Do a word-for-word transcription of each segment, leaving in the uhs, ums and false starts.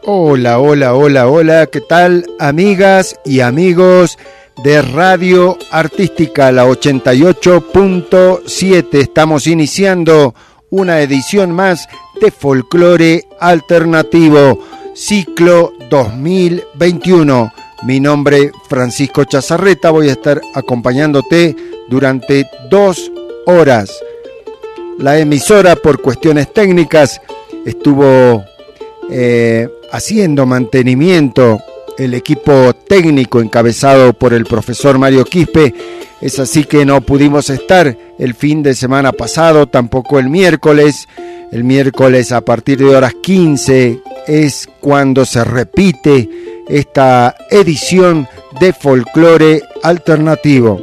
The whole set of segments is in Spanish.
Hola, hola, hola, hola, ¿qué tal, amigas y amigos de Radio Artística, la ochenta y ocho punto siete? Estamos iniciando una edición más de Folclore Alternativo, ciclo dos mil veintiuno. Mi nombre es Francisco Chazarreta, voy a estar acompañándote durante dos horas. La emisora, por cuestiones técnicas, estuvo eh, haciendo mantenimiento, el equipo técnico encabezado por el profesor Mario Quispe. Es así que no pudimos estar el fin de semana pasado, tampoco el miércoles. El miércoles a partir de horas quince es cuando se repite esta edición de Folclore Alternativo.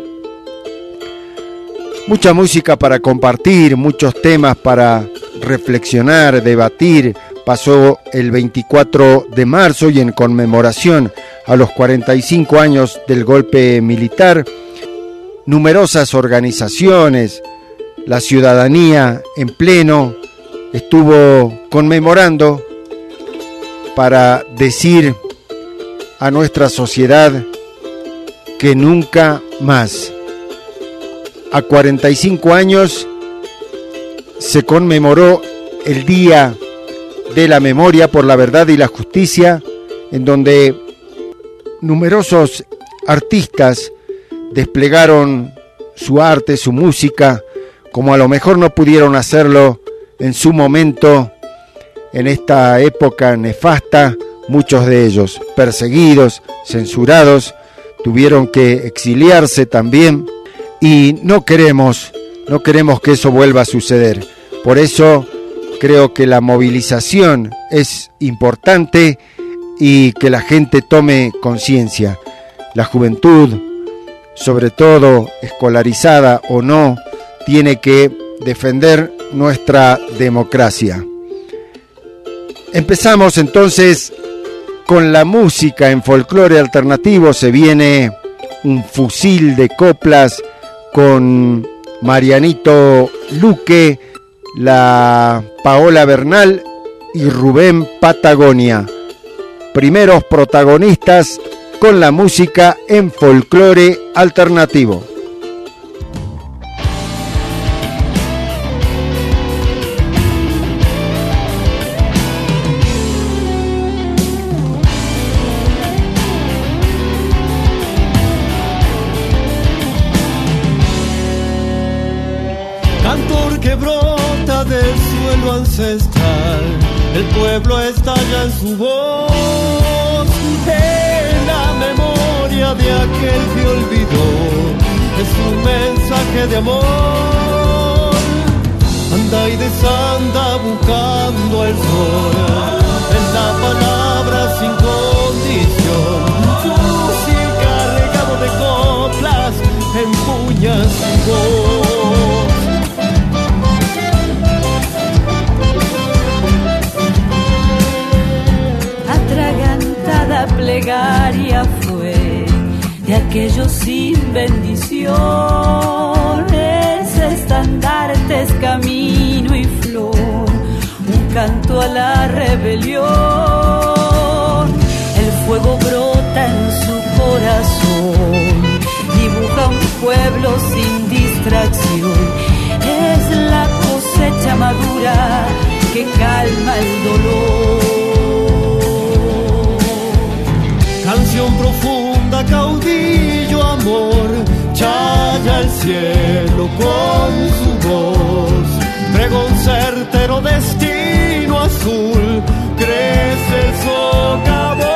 Mucha música para compartir, muchos temas para reflexionar, debatir. Pasó el veinticuatro de marzo y en conmemoración a los cuarenta y cinco años del golpe militar, numerosas organizaciones, la ciudadanía en pleno, estuvo conmemorando para decir a nuestra sociedad que nunca más. A cuarenta y cinco años se conmemoró el Día de la Memoria por la Verdad y la Justicia, en donde numerosos artistas desplegaron su arte, su música, como a lo mejor no pudieron hacerlo en su momento, en esta época nefasta. Muchos de ellos perseguidos, censurados, tuvieron que exiliarse también, y no queremos, no queremos que eso vuelva a suceder. Por eso creo que la movilización es importante y que la gente tome conciencia. La juventud, sobre todo escolarizada o no, tiene que defender nuestra democracia. Empezamos entonces con la música en Folclore Alternativo. Se viene un fusil de coplas con Marianito Luque, la Paola Bernal y Rubén Patagonia. Primeros protagonistas con la música en Folclore Alternativo. Ancestral, el pueblo estalla en su voz, en la memoria de aquel que olvidó, es un mensaje de amor. Anda y desanda buscando el sol, en la palabra sin condición, fusil cargado de coplas, empuña su voz. Atragantada plegaria fue de aquellos sin bendiciones, estandartes, camino y flor, un canto a la rebelión. El fuego brota en su corazón, dibuja un pueblo sin distracción, es la cosecha madura que calma el dolor. Canción profunda, caudillo amor, chaya el cielo con su voz, pregón certero, destino azul, crece el socavón.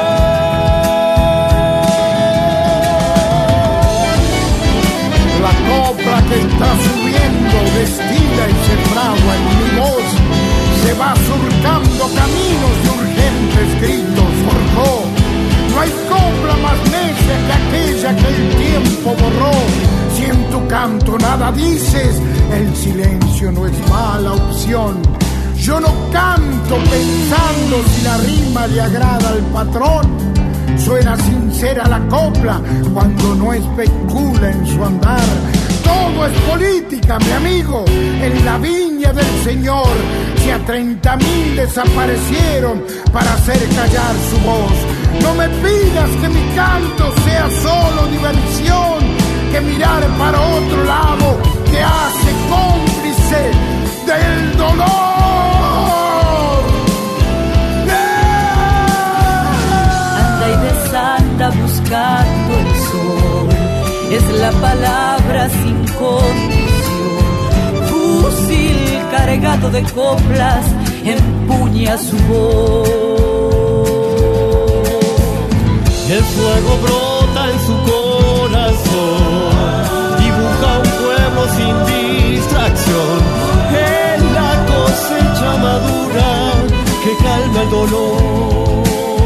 La copla que está subiendo, destila y se fragua en mi voz, se va surcando caminos de urgentes gritos, forjó. No hay copla más necia que aquella que el tiempo borró. Si en tu canto nada dices, el silencio no es mala opción. Yo no canto pensando si la rima le agrada al patrón. Suena sincera la copla cuando no especula en su andar. Todo es política, mi amigo, en la viña viña del Señor, si a treinta mil desaparecieron para hacer callar su voz. No me pidas que mi canto sea solo diversión, que mirar para otro lado te hace cómplice del dolor. Anda y desanda buscando el sol, es la palabra sin condición. Fusil cargado de coplas empuña su voz. El fuego brota en su corazón, dibuja un pueblo sin distracción. Es la cosecha madura que calma el dolor.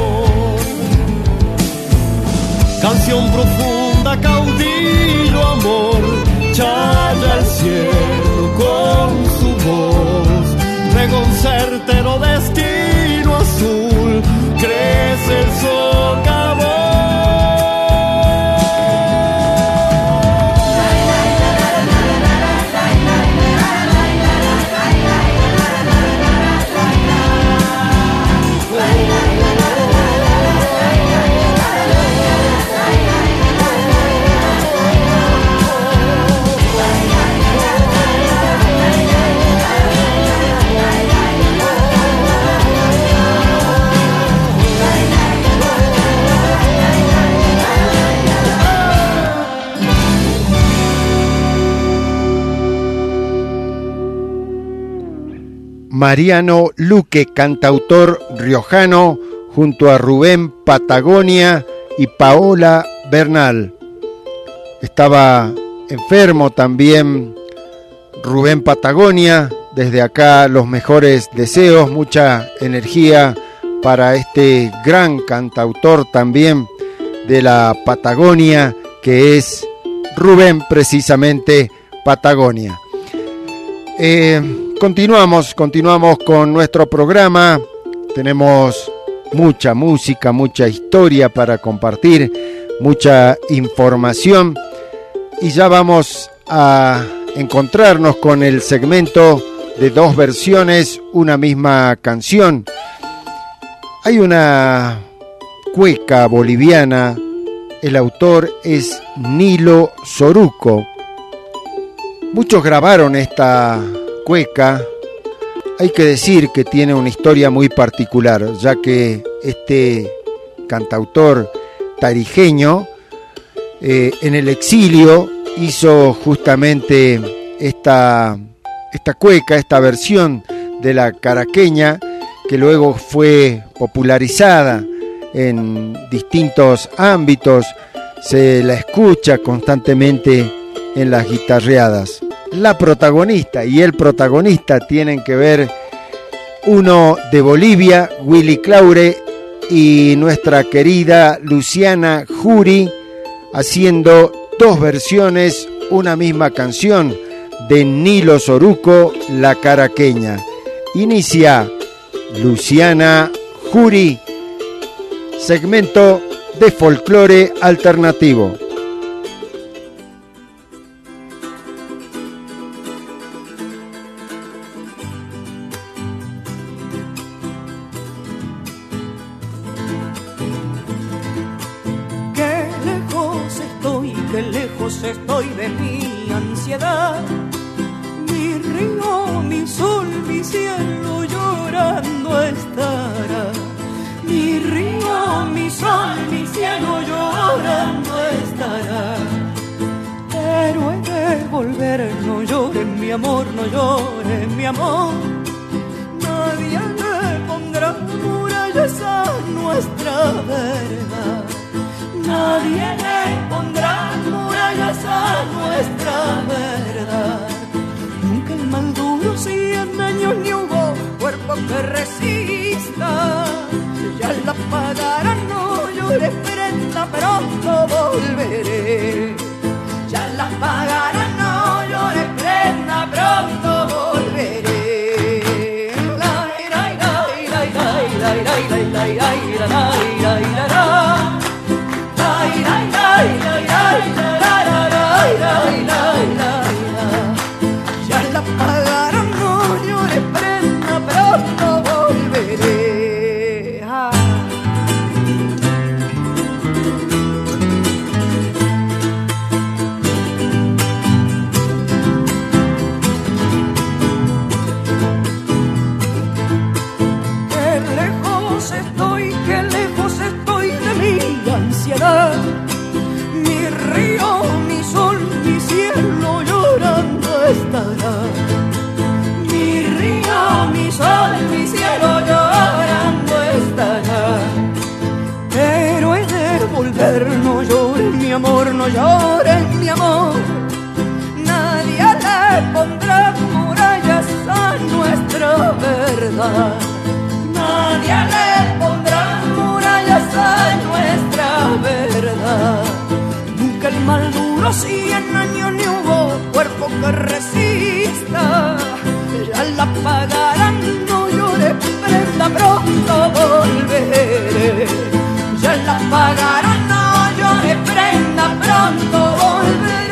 Canción profunda, caudillo amor, challa el cielo con su voz. Pregón certero, destino azul, crece el socavón. Mariano Luque, cantautor riojano, junto a Rubén Patagonia y Paola Bernal. Estaba enfermo también Rubén Patagonia. Desde acá los mejores deseos, mucha energía para este gran cantautor también de la Patagonia, que es Rubén precisamente Patagonia. Eh, Continuamos, continuamos con nuestro programa. Tenemos mucha música, mucha historia para compartir, mucha información. Y ya vamos a encontrarnos con el segmento de dos versiones, una misma canción. Hay una cueca boliviana, el autor es Nilo Soruco. Muchos grabaron esta cueca. Hay que decir que tiene una historia muy particular, ya que este cantautor tarijeño eh, en el exilio hizo justamente esta, esta cueca, esta versión de la caraqueña, que luego fue popularizada en distintos ámbitos, se la escucha constantemente en las guitarreadas. La protagonista y el protagonista tienen que ver, uno de Bolivia, Willy Claure, y nuestra querida Luciana Jury, haciendo dos versiones, una misma canción de Nilo Soruco, La Caraqueña. Inicia Luciana Jury, segmento de folclore alternativo. Estoy de mi ansiedad, mi río, mi sol, mi cielo llorando estará. Mi río, mi sol, mi cielo llorando estará. Pero he de volver, no llore mi amor, no llore mi amor. Nadie le pondrá murallas a nuestra verdad. Nadie le pondrá murallas a nuestra verdad. Nunca el mal duro cien años ni hubo cuerpo que resista. Ya la pagarán, no llores prenda, pronto volveré. Ya la pagarán, no llores prenda, pronto volveré. La la la la la la la la la la la la. Ya la pagaron, no lejos estoy, qué lejos estoy de mi ansiedad. Mi río, mi sol, mi cielo llorando estará. Mi río, mi sol, mi cielo llorando estará. Pero he de volver, no llores mi amor, no llores mi amor. Nadie le pondrá murallas a nuestra verdad. Nadie le pondrá murallas a nuestra verdad. Nunca el mal duró cien años ni hubo cuerpo que resista. Ya la pagarán, no llores prenda, pronto volveré. Ya la pagarán, no llores prenda, pronto volveré.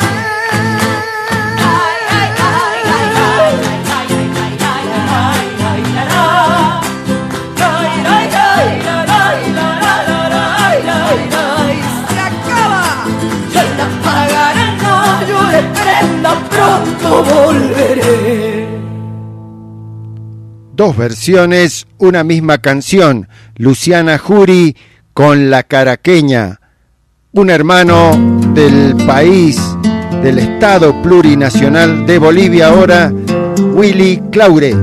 Pronto volveré. Dos versiones, una misma canción. Luciana Jury con La Caraqueña, un hermano del país, del Estado Plurinacional de Bolivia, ahora Willy Claure.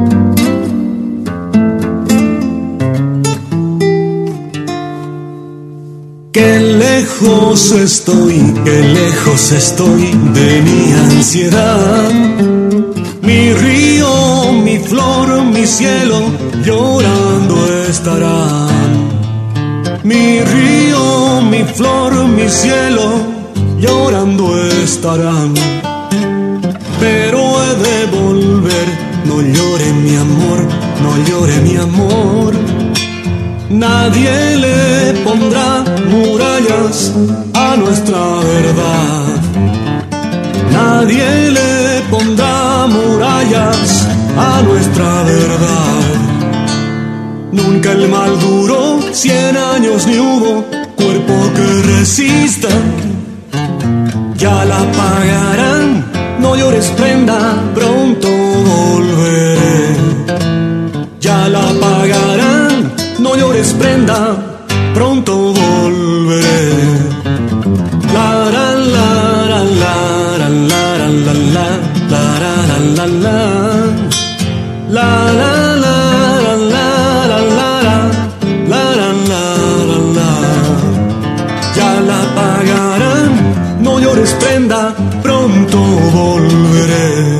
Qué lejos estoy, qué lejos estoy de mi ansiedad. Mi río, mi flor, mi cielo, llorando estarán. Mi río, mi flor, mi cielo, llorando estarán. Pero he de volver, no llore mi amor, no llore mi amor. Nadie le pondrá murallas a nuestra verdad. Nadie le pondrá murallas a nuestra verdad. Nunca el mal duró cien años ni hubo cuerpo que resista. Ya la pagarán, no llores prenda, pronto volveré. Ya la pagarán, no llores prenda, pronto volveré. La la la la la la la la la la la la la la la la. Ya la pagarán, no llores prenda, pronto volveré.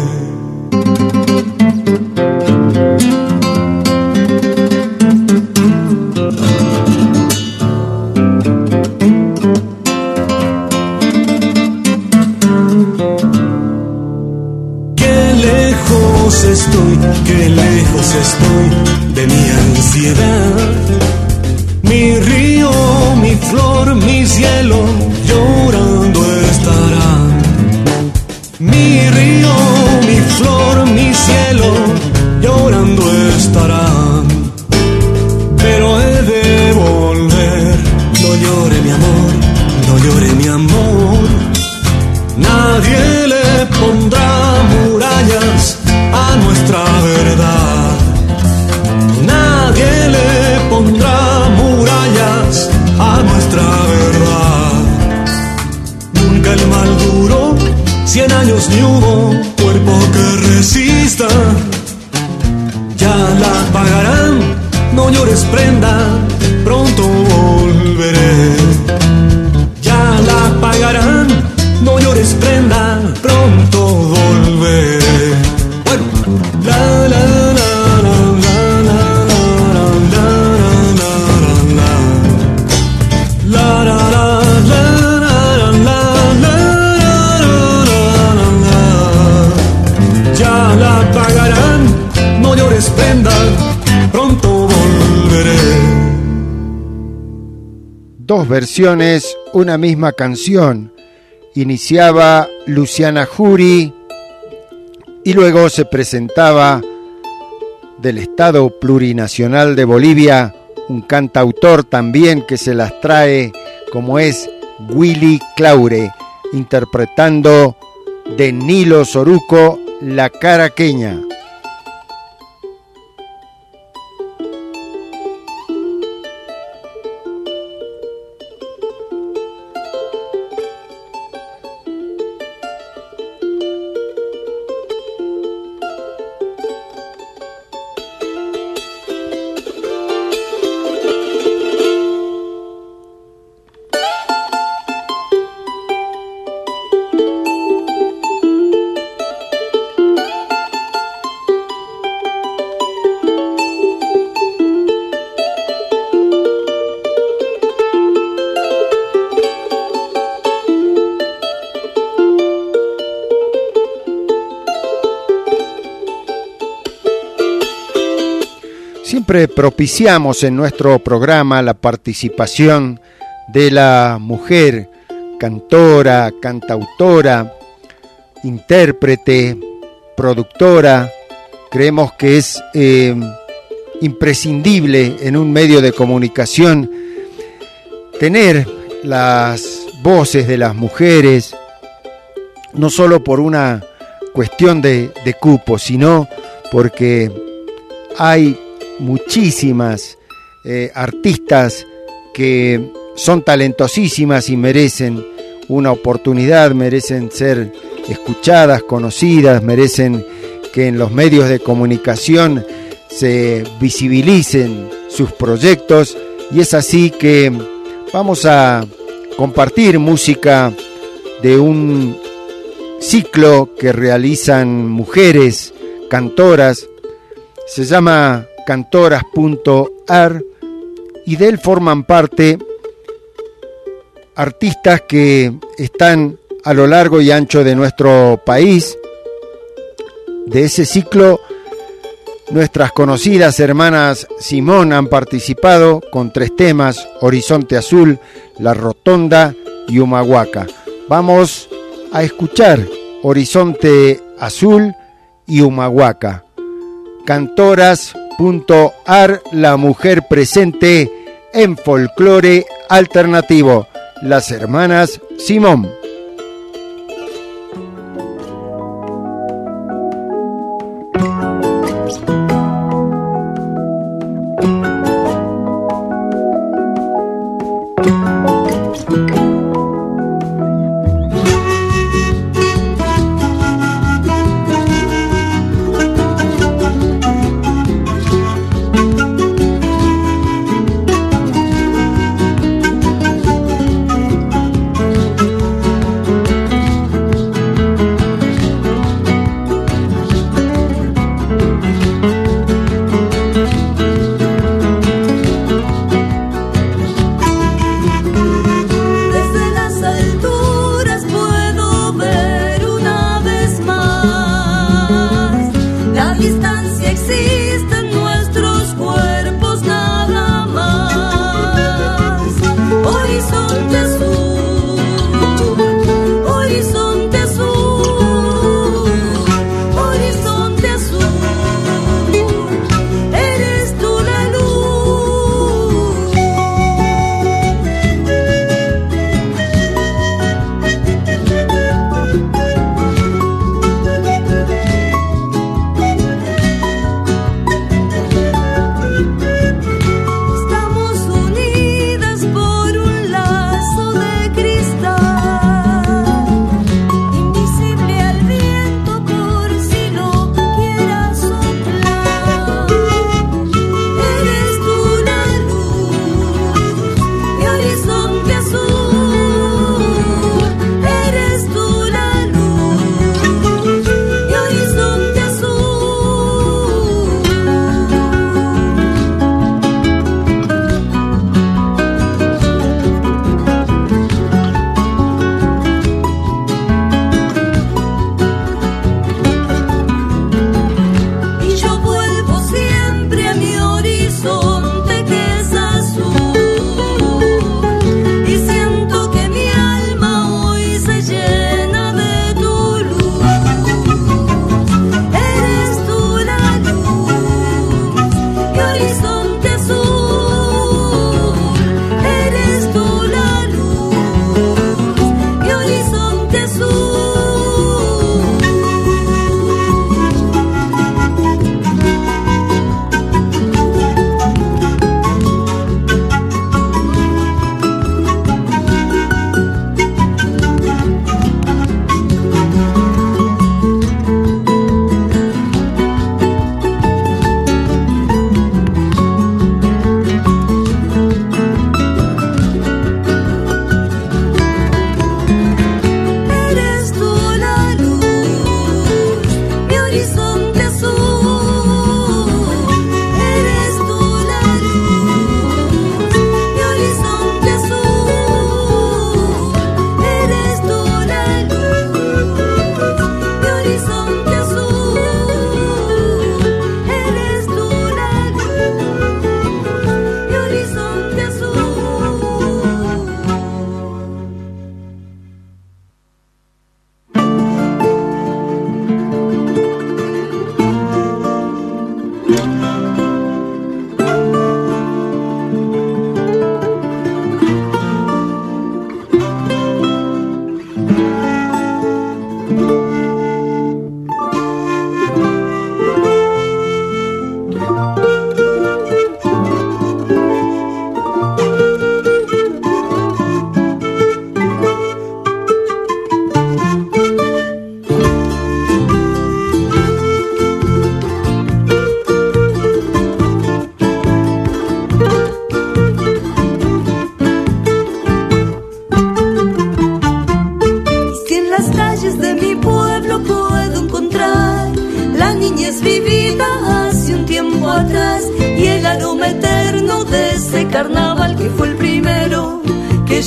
Estoy, qué lejos estoy de mi ansiedad. Mi río, mi flor, mi cielo, llorando estarán. Mi río, mi flor, mi cielo, llorando estarán. Pero he de volver, no llore mi amor, no llore mi amor. Nadie le pondrá murallas a nuestra verdad. Nadie le pondrá murallas a nuestra verdad. Nunca el mal duró cien años ni hubo cuerpo que resista. Ya la pagarán, no llores prenda, pronto volveré. Ya la pagarán, no llores prenda, pronto volveré. La la la la la la la la la la. Ya la pagarán, no llores prenda, pronto volveré. Dos versiones, una misma canción. Iniciaba Luciana Jury y luego se presentaba del Estado Plurinacional de Bolivia un cantautor también que se las trae, como es Willy Claure, interpretando de Nilo Soruco La Caraqueña. siempre propiciamos en nuestro programa la participación de la mujer, cantora, cantautora, intérprete, productora. Creemos que es eh, imprescindible en un medio de comunicación tener las voces de las mujeres, no solo por una cuestión de, de cupo, sino porque hay muchísimas eh, artistas que son talentosísimas y merecen una oportunidad, merecen ser escuchadas, conocidas, merecen que en los medios de comunicación se visibilicen sus proyectos, y es así que vamos a compartir música de un ciclo que realizan mujeres cantoras, se llama cantoras punto ar, y de él forman parte artistas que están a lo largo y ancho de nuestro país. De ese ciclo, nuestras conocidas hermanas Simón han participado con tres temas: Horizonte Azul, La Rotonda y Humahuaca. Vamos a escuchar Horizonte Azul y Humahuaca. cantoras punto ar, la mujer presente en folclore alternativo. Las hermanas Simón.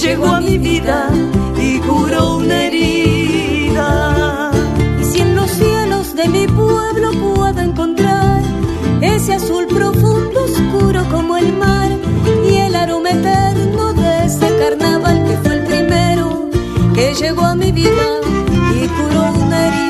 llegó a mi vida y curó una herida. Y si en los cielos de mi pueblo puedo encontrar ese azul profundo, oscuro como el mar, y el aroma eterno de ese carnaval que fue el primero que llegó a mi vida y curó una herida.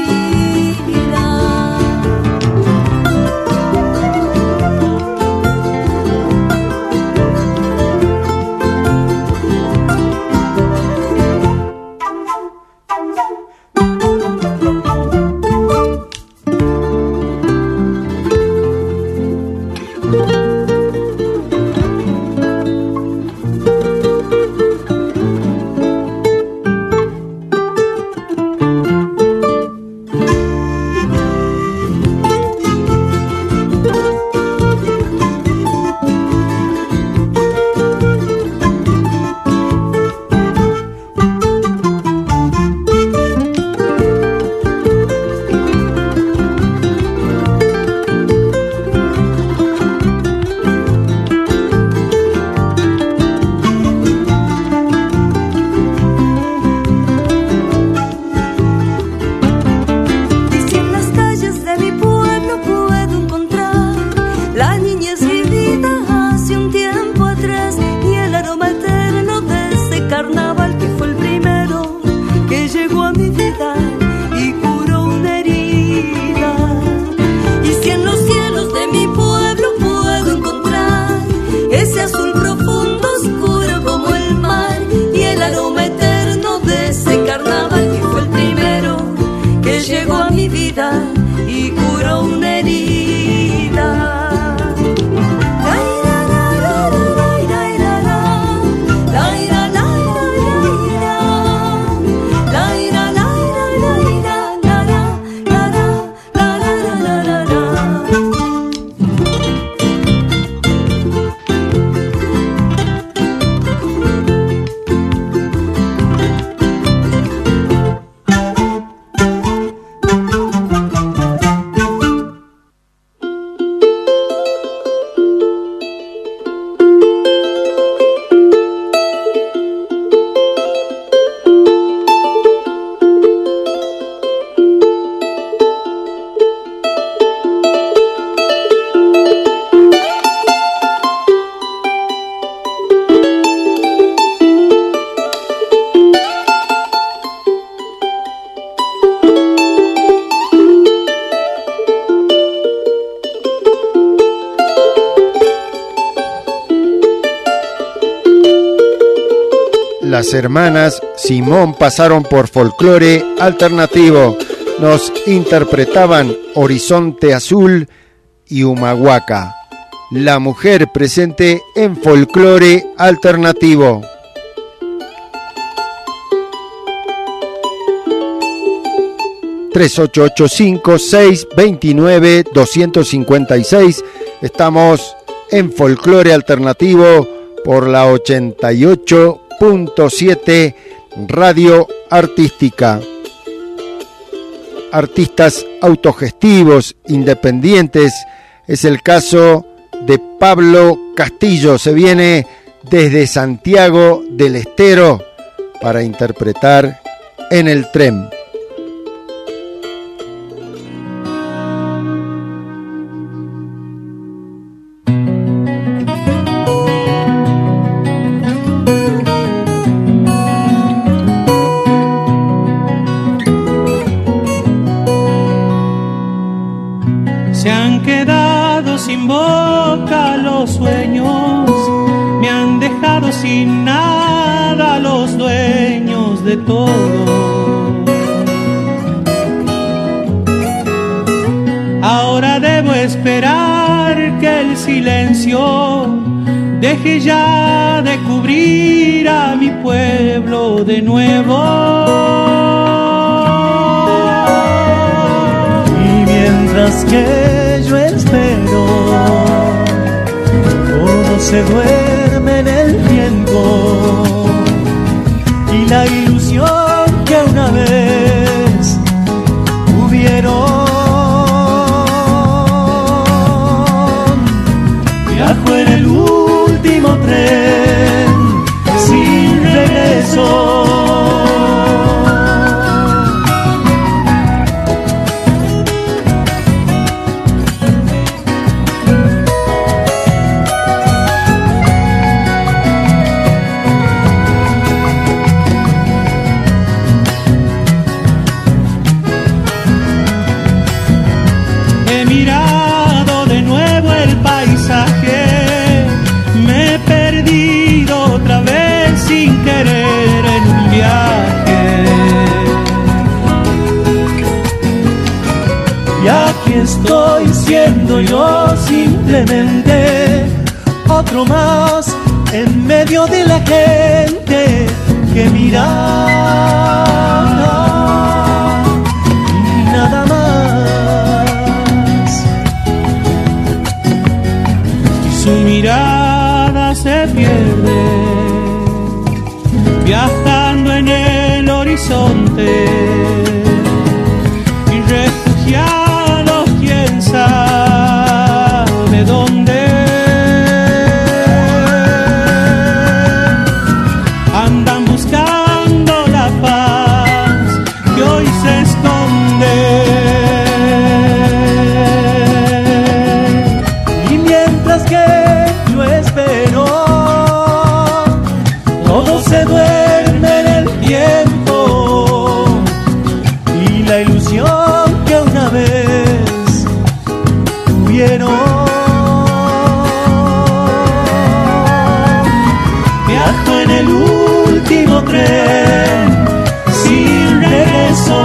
Y curó una herida. Las hermanas Simón pasaron por Folclore Alternativo. Nos interpretaban Horizonte Azul y Humahuaca. La mujer presente en Folclore Alternativo. tres ocho ocho cinco, seis dos nueve, dos cinco seis. Estamos en Folclore Alternativo por la ochenta y ocho punto siete Radio Artística. Artistas autogestivos, independientes, es el caso de Pablo Castillo. Se viene desde Santiago del Estero para interpretar En el Tren. Se han quedado sin boca los sueños, me han dejado sin nada los dueños de todo. Ahora debo esperar que el silencio deje ya de cubrir a mi pueblo de nuevo. Y mientras que yo espero, todo se duerme en el viento, y la ilusión que una vez tuvieron viajó en el último tren sin regreso. otro más en medio de la gente que mira y nada más. Y su mirada se pierde viajando en el horizonte y refugiados quién sabe dónde. Andan buscando la paz que hoy se esconde. Y mientras que yo espero, todo se duerme en el tiempo y la ilusión que una vez tuvieron. Viajo en el último tren sin regreso.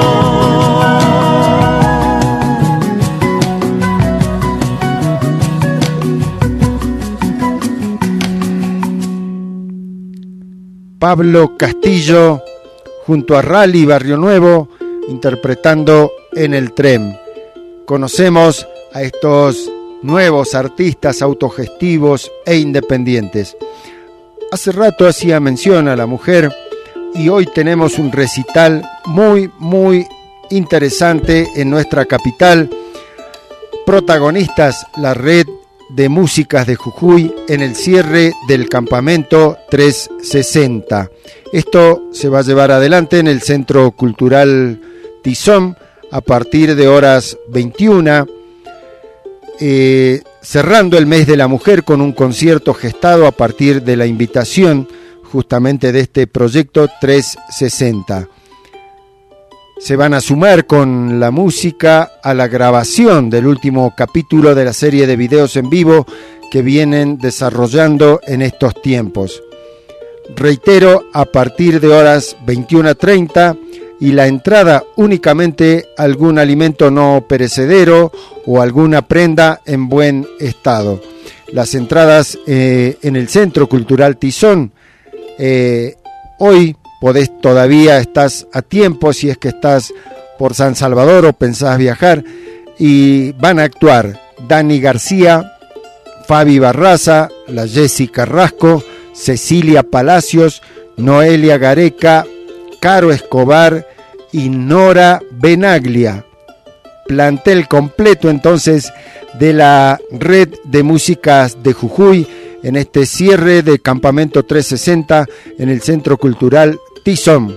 Pablo Castillo junto a Rally Barrio Nuevo interpretando En el Tren. Conocemos a estos nuevos artistas autogestivos e independientes. Hace rato hacía mención a la mujer y hoy tenemos un recital muy muy interesante en nuestra capital. Protagonistas la Red de Músicas de Jujuy en el cierre del campamento trescientos sesenta. Esto se va a llevar adelante en el Centro Cultural Tizón a partir de horas veintiuna, eh, cerrando el mes de la mujer con un concierto gestado a partir de la invitación justamente de este proyecto trescientos sesenta. Se van a sumar con la música a la grabación del último capítulo de la serie de videos en vivo que vienen desarrollando en estos tiempos. Reitero, a partir de horas veintiuna treinta y la entrada únicamente algún alimento no perecedero o alguna prenda en buen estado. Las entradas eh, en el Centro Cultural Tizón, eh, hoy podés todavía, estás a tiempo si es que estás por San Salvador o pensás viajar, y van a actuar Dani García, Fabi Barraza, la Jessy Carrasco, Cecilia Palacios, Noelia Gareca, Caro Escobar y Nora Benaglia. Plantel completo entonces de la Red de Músicas de Jujuy en este cierre de Campamento trescientos sesenta en el Centro Cultural Tizón.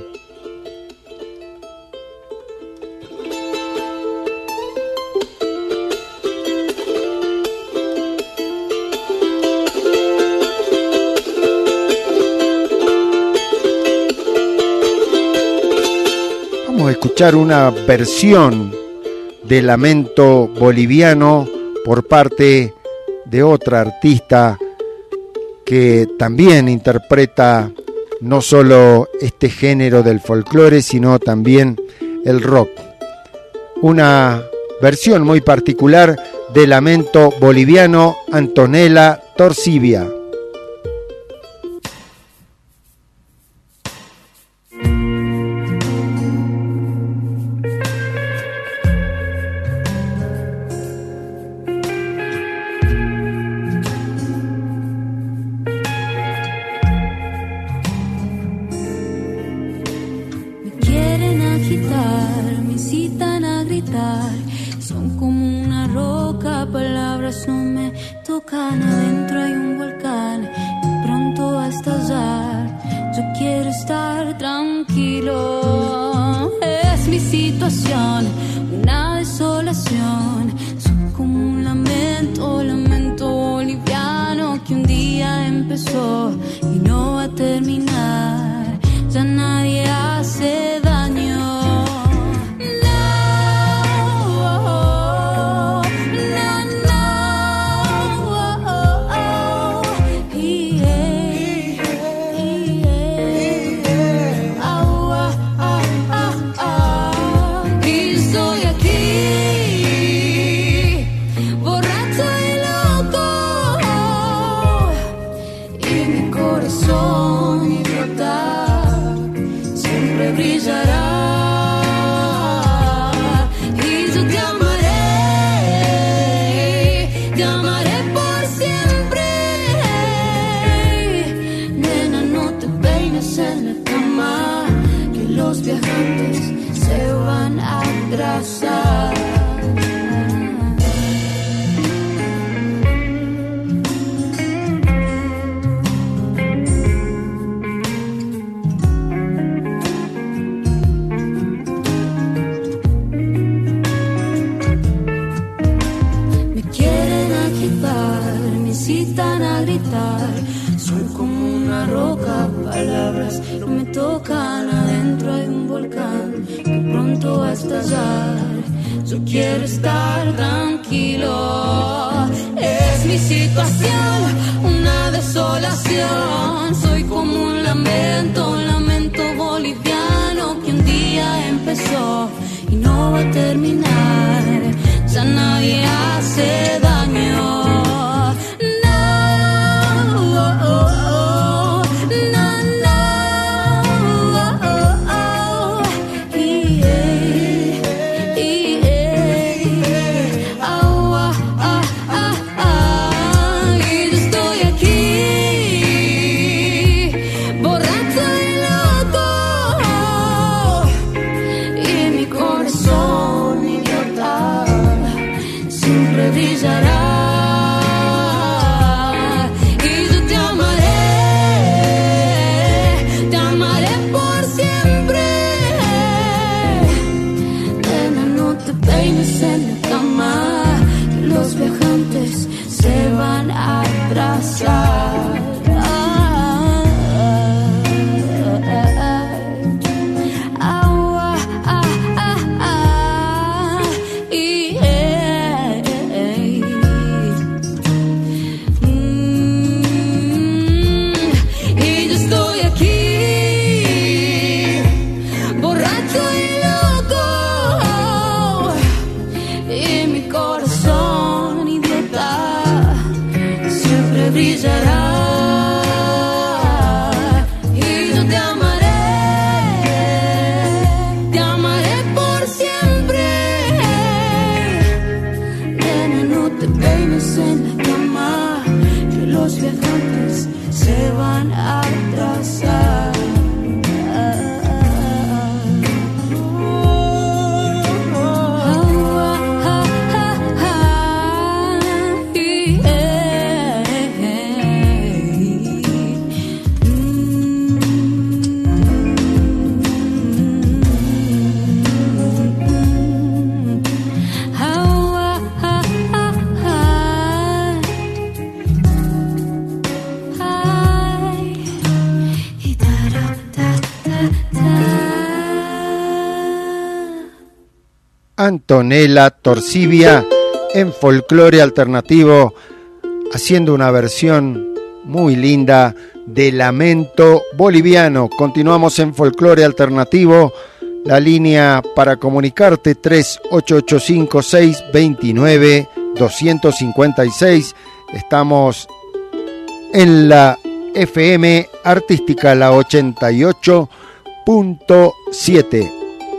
Vamos a escuchar una versión de Lamento Boliviano por parte de otra artista que también interpreta no solo este género del folclore, sino también el rock. Una versión muy particular de Lamento Boliviano, Antonella Torcibia. abrazar. Me quieren agitar, me incitan a gritar. Soy como una roca, palabras no me tocan. Adentro hay un volcán que pronto va a estallar. Yo quiero estar tranquilo. Es mi situación, una desolación. Soy como un lamento, un lamento boliviano que un día empezó y no va a terminar. Ya nadie hace daño. Antonella Torcibia en folclore alternativo, haciendo una versión muy linda de Lamento Boliviano. Continuamos en folclore alternativo. La línea para comunicarte tres ocho ocho cinco, seis dos nueve, dos cinco seis. Estamos en la F M artística, la ochenta y ocho punto siete.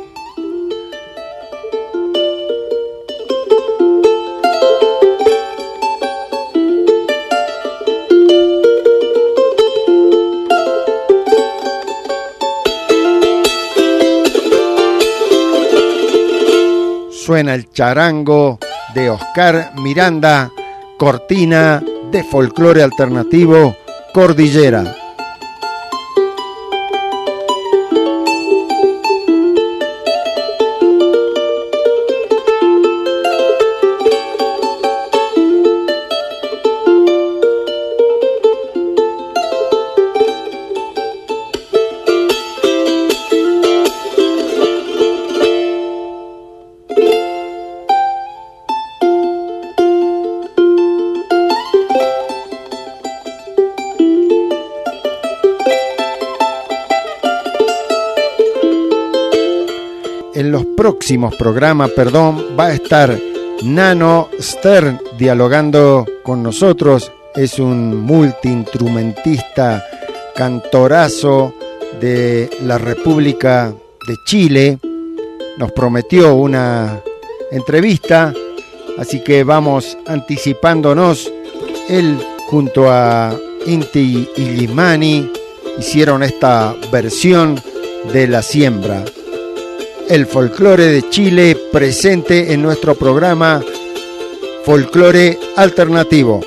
Suena el charango de Oscar Miranda, cortina de folclore alternativo, Cordillera. En los próximos programas, perdón, va a estar Nano Stern dialogando con nosotros. Es un multiinstrumentista, cantorazo de la República de Chile. Nos prometió una entrevista, así que vamos anticipándonos. Él junto a Inti Illimani hicieron esta versión de La Siembra. el folclore de Chile presente en nuestro programa Folclore Alternativo.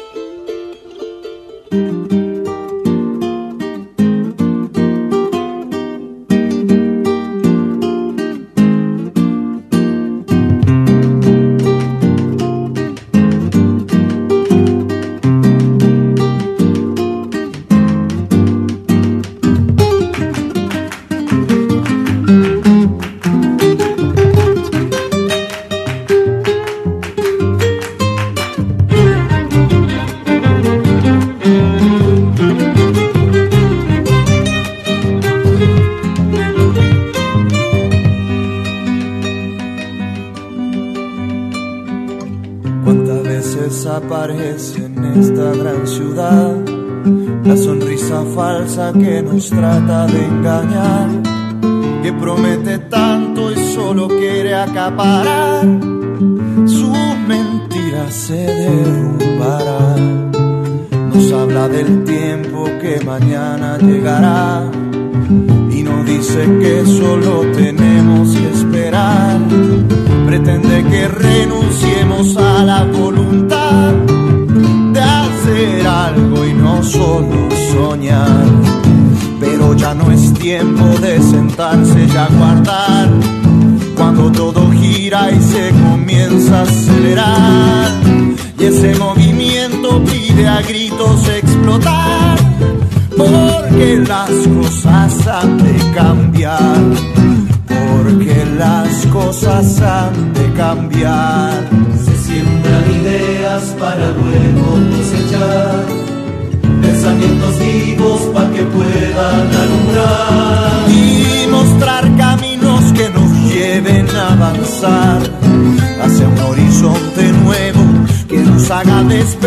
Aparece en esta gran ciudad la sonrisa falsa que nos trata de engañar, que promete tanto y solo quiere acaparar. Sus mentiras se derrumbarán. Nos habla del tiempo que mañana llegará y nos dice que solo tenemos que esperar. Pretende que renunciemos a la voluntad de hacer algo y no solo soñar. Pero ya no es tiempo de sentarse y aguardar, cuando todo gira y se comienza a acelerar, y ese movimiento pide a gritos explotar, porque las cosas han de cambiar. Porque las cosas han de cambiar. Se siembran ideas para luego cosechar, pensamientos vivos para que puedan alumbrar y mostrar caminos que nos lleven a avanzar hacia un horizonte nuevo que nos haga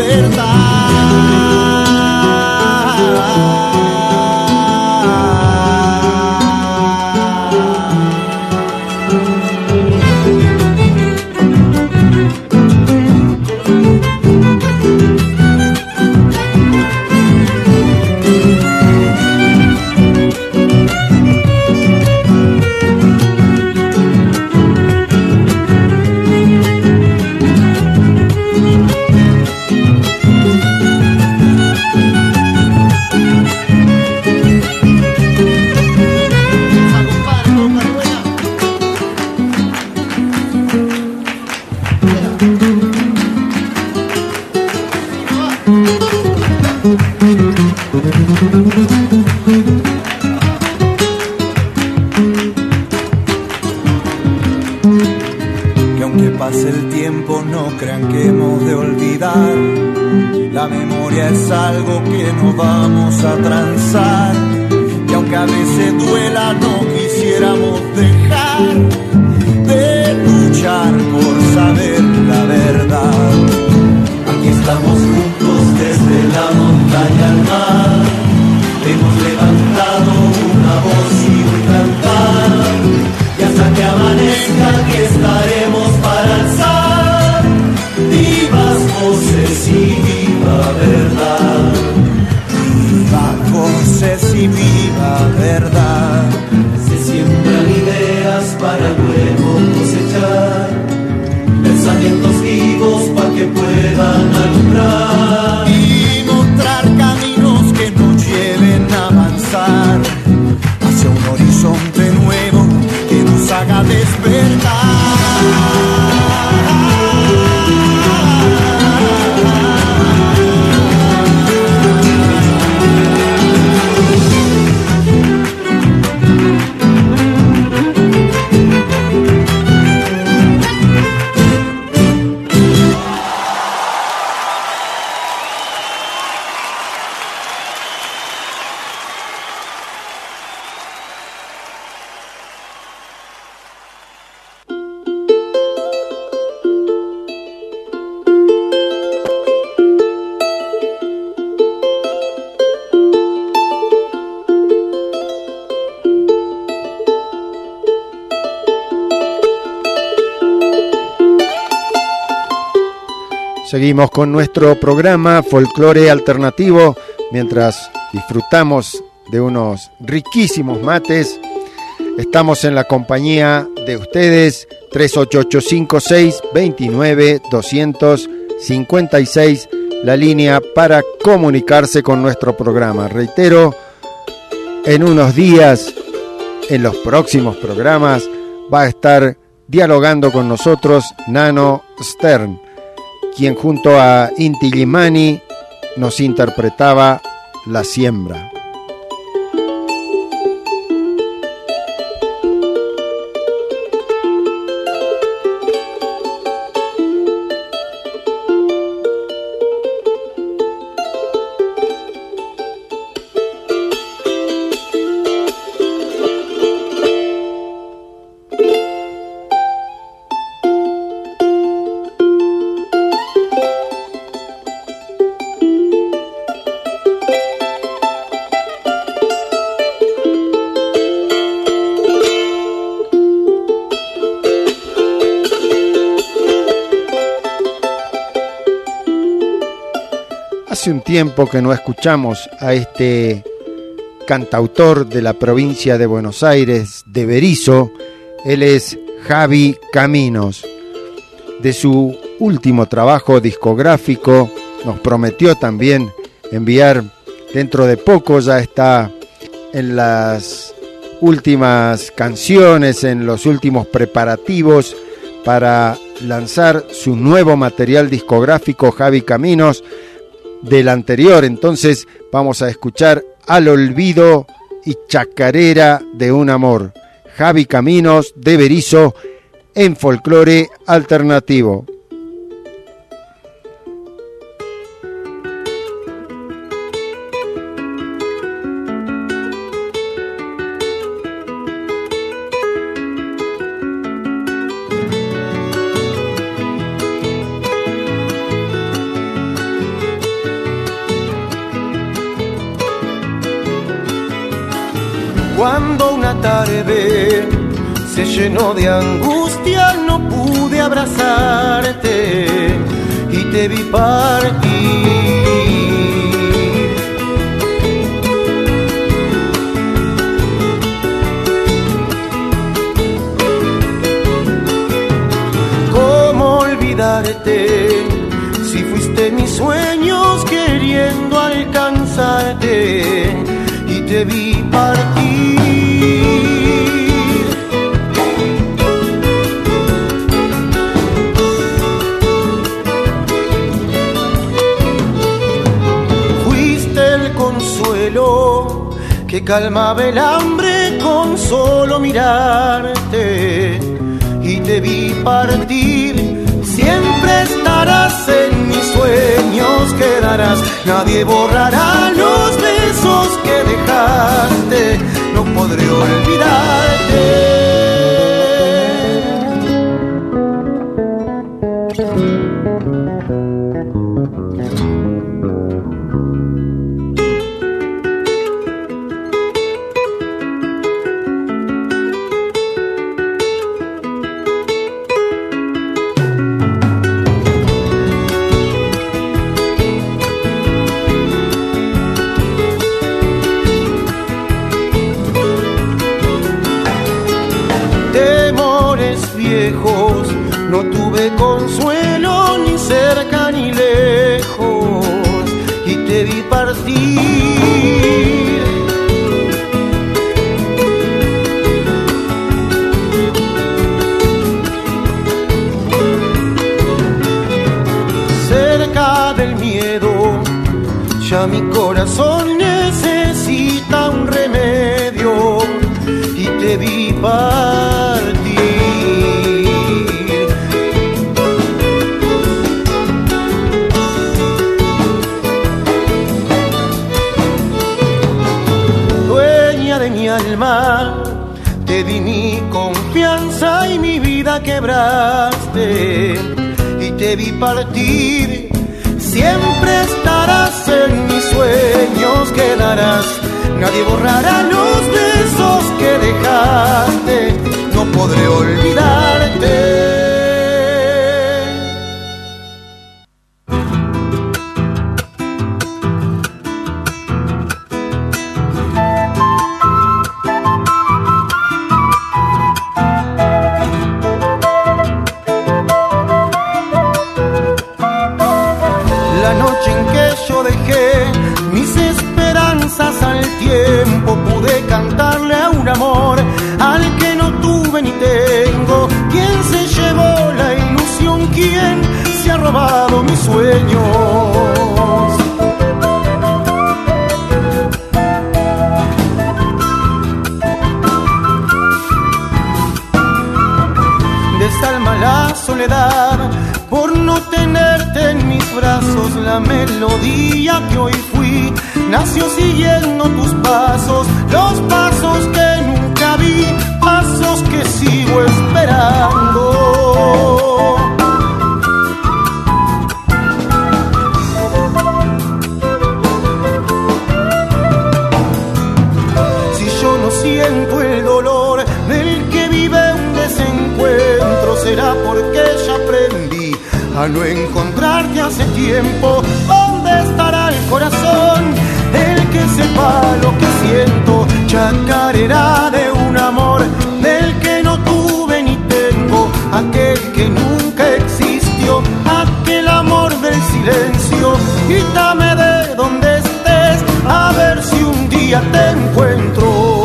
despertar. Es algo que no vamos a transar, y aunque a veces duela no quisiéramos dejar de luchar por saber la verdad. Aquí estamos juntos desde la montaña al mar, hemos levantado una voz y un cantar, y hasta que amanezca aquí estaremos para alzar vivas voces y viva verdad. Viva voces y viva verdad. Se siembran ideas para luego cosechar, pensamientos vivos para que puedan alumbrar y mostrar caminos que nos lleven a avanzar hacia un horizonte nuevo que nos haga despertar. Seguimos con nuestro programa Folclore Alternativo mientras disfrutamos de unos riquísimos mates. Estamos en la compañía de ustedes, tres ocho ocho cinco seis dos nueve dos cinco seis, la línea para comunicarse con nuestro programa. Reitero, en unos días, en los próximos programas, va a estar dialogando con nosotros Nano Stern, quien junto a Inti Illimani nos interpretaba La Siembra. Hace un tiempo que no escuchamos a este cantautor de la provincia de Buenos Aires, de Berisso. Él es Javi Caminos. De su último trabajo discográfico nos prometió también enviar dentro de poco, ya está en las últimas canciones, en los últimos preparativos para lanzar su nuevo material discográfico, Javi Caminos. Del anterior, entonces, vamos a escuchar Al Olvido y Chacarera de un Amor. Javi Caminos de Berisso en folclore alternativo. Cuando una tarde se llenó de angustia, no pude abrazarte y te vi partir. ¿Cómo olvidarte si fuiste mis sueños queriendo alcanzarte y te vi partir? Que calmaba el hambre con solo mirarte y te vi partir. Siempre estarás en mis sueños, quedarás. Nadie borrará los besos que dejaste. No podré olvidarte. No tuve consuelo ni cerca ni lejos y te vi partir. Cerca del miedo ya mi corazón necesita un remedio y te vi partir. Te di mi confianza y mi vida quebraste y te vi partir. Siempre estarás en mis sueños, quedarás. Nadie borrará los besos que dejaste. No podré olvidarte. tiempo pude cantarle a un amor al que no tuve ni tengo. ¿Quién se llevó la ilusión? ¿Quién se ha robado mis sueños? Desalma la soledad por no tenerte en mis brazos. La melodía que hoy fui nació siguiendo tus pasos, los pasos que nunca vi, pasos que sigo esperando. Si yo no siento el dolor del que vive un desencuentro, será porque ya aprendí a no encontrarte hace tiempo. ¿Dónde estará el corazón? El que sepa lo que siento. Chacarera de un amor del que no tuve ni tengo, aquel que nunca existió, aquel amor del silencio. Quítame de donde estés, a ver si un día te encuentro.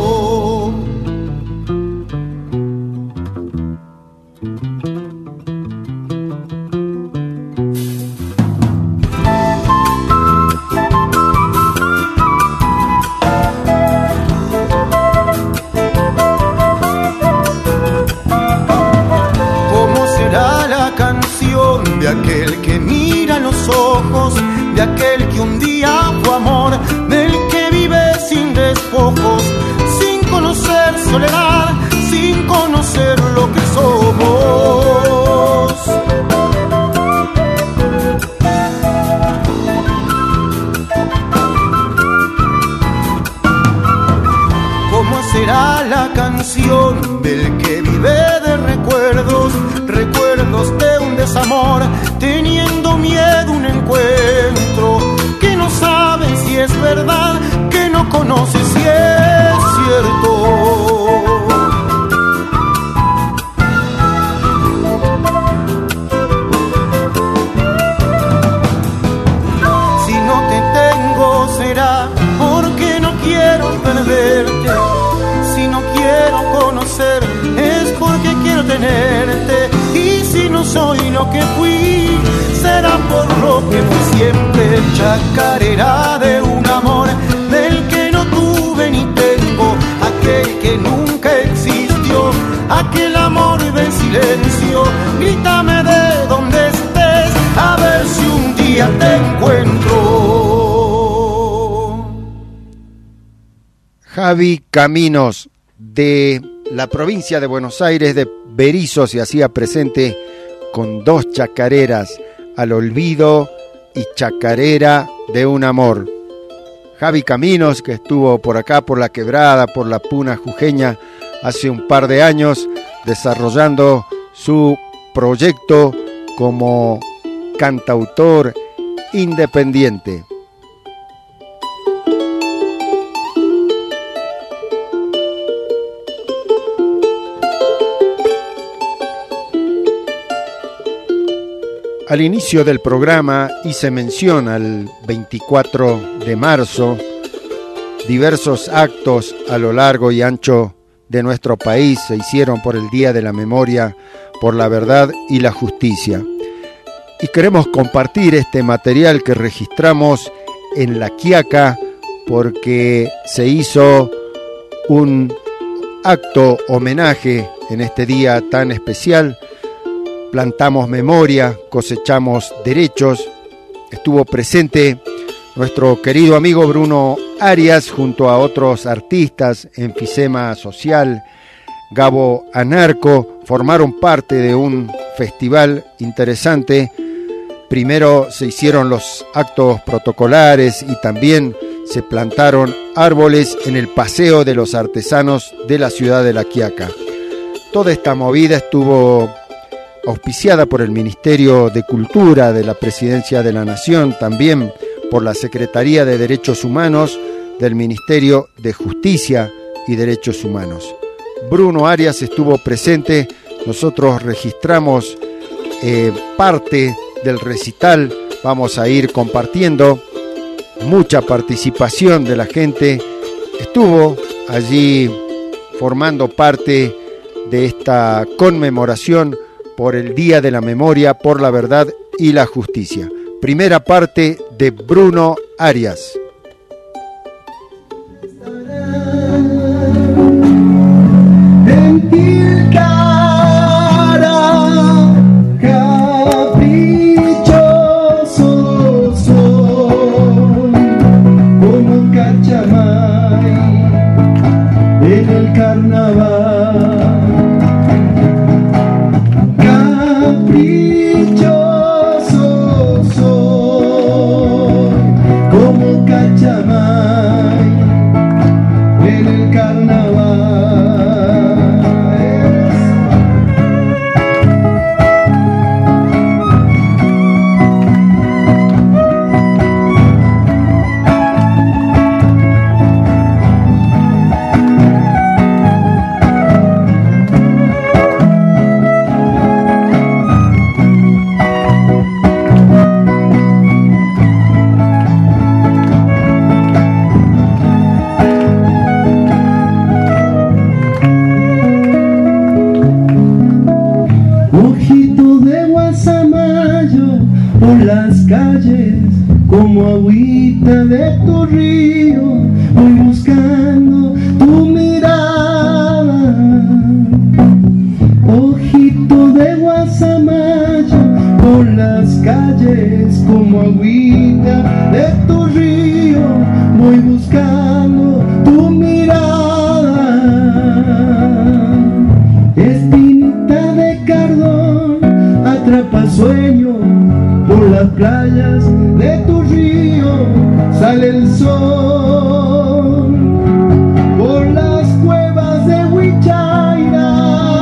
De aquel que mira los ojos, de aquel que un día fue amor, del que vive sin despojos, sin conocer soledad, sin conocer lo que somos. ¿Cómo será la canción del que vive de recuerdos, recuerdos de un desamor, teniendo miedo un encuentro, que no sabe si es verdad, que no conoce si es cierto? Si no te tengo será porque no quiero perderte, si no quiero conocer es porque quiero tenerte. Y si no soy lo que fui, será por lo que fui siempre. Chacarera de un amor del que no tuve ni tengo, aquel que nunca existió, aquel amor del silencio. Grítame de donde estés, a ver si un día te encuentro. Javi Caminos, de la provincia de Buenos Aires, de Berisso, se hacía presente con dos chacareras, Al olvido y Chacarera de un amor. Javi Caminos, que estuvo por acá, por la Quebrada, por la Puna Jujeña, hace un par de años, desarrollando su proyecto como cantautor independiente. Al inicio del programa hice mención al veinticuatro de marzo, diversos actos a lo largo y ancho de nuestro país se hicieron por el Día de la Memoria, por la Verdad y la Justicia. Y queremos compartir este material que registramos en La Quiaca porque se hizo un acto homenaje en este día tan especial. Plantamos memoria, cosechamos derechos. Estuvo presente nuestro querido amigo Bruno Arias junto a otros artistas, Enfisema Social, Gabo Anarco, formaron parte de un festival interesante. Primero se hicieron los actos protocolares y también se plantaron árboles en el Paseo de los Artesanos de la ciudad de La Quiaca. Toda esta movida estuvo auspiciada por el Ministerio de Cultura de la Presidencia de la Nación, también por la Secretaría de Derechos Humanos del Ministerio de Justicia y Derechos Humanos. Bruno Arias estuvo presente, nosotros registramos eh, parte del recital, vamos a ir compartiendo mucha participación de la gente estuvo allí formando parte de esta conmemoración por el Día de la Memoria, por la Verdad y la Justicia. Primera parte de Bruno Arias. En Tilcara, caprichoso soy, como un cachamay en el carnaval. Caprichoso soy, como un cachamay en el carnaval. Como agüita de tu río, voy buscando tu mirada. Ojito de guasamayo, por las calles, como agüita de tu río, voy buscando tu mirada. Espinita de cardón, atrapa sueño por las playas de tu río, sale el sol por las cuevas de Huichaira.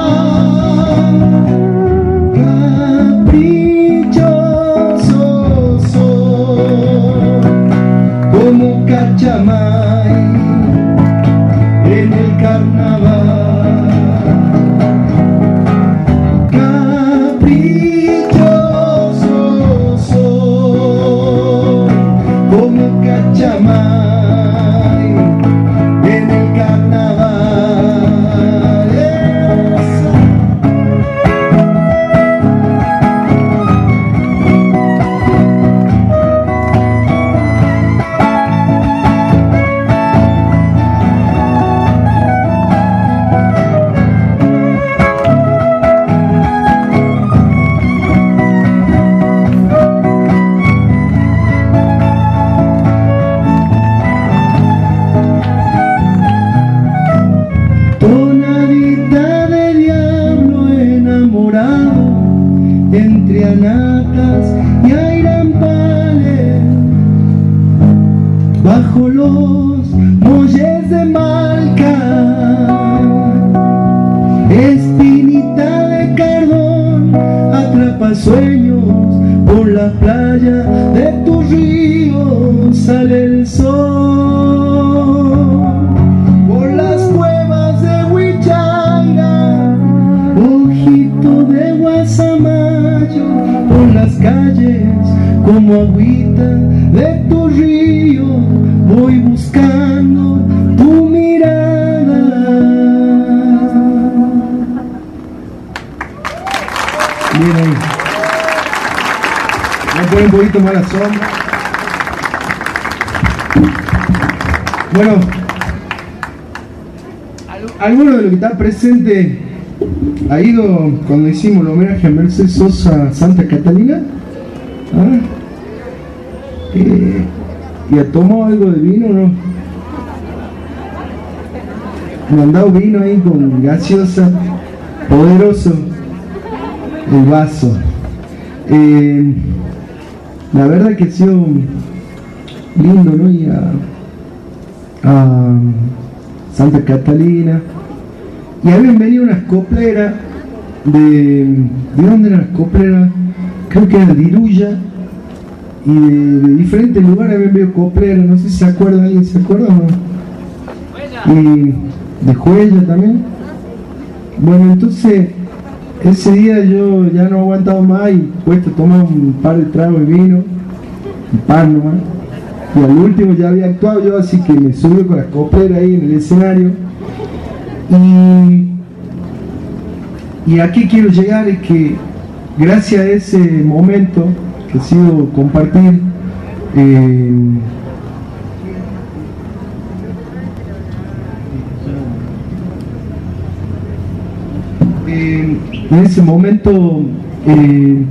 Caprichoso soy, como cachamay en el carnaval. Cachamay en el carnaval. Esa. Entre anacas y airampales, bajo los muelles de Malca, espinita de cardón, atrapa sueños por la playa de tu río, sale el sol por las cuevas de Huichaira. Ojito de guasamayo, por las calles, como agüita de tu río, voy buscando tu mirada. Bien ahí. Voy a poner un poquito más la sombra. Bueno, alguno de los que está presente ha ido cuando hicimos el homenaje a Mercedes Sosa Santa Catalina. ¿Ah? Eh, ¿Y ha tomado algo de vino o no? Me han dado vino ahí con gaseosa, poderoso el vaso. Eh, la verdad que ha sido lindo, ¿no? Y a, a Santa Catalina. Y habían venido unas copleras de... ¿De dónde eran las copleras? Creo que era de Iruya. Y de, de diferentes lugares habían venido copleras. No sé si se acuerda, ¿alguien se acuerda o no? Y de Juella también. Bueno, entonces ese día yo ya no aguantaba más y puesto tomar un par de tragos de vino, un par nomás. y al último ya había actuado yo, así que me subí con las coperas ahí en el escenario. Y, y aquí quiero llegar, es que gracias a ese momento que ha sido compartir, eh, eh, en ese momento eh,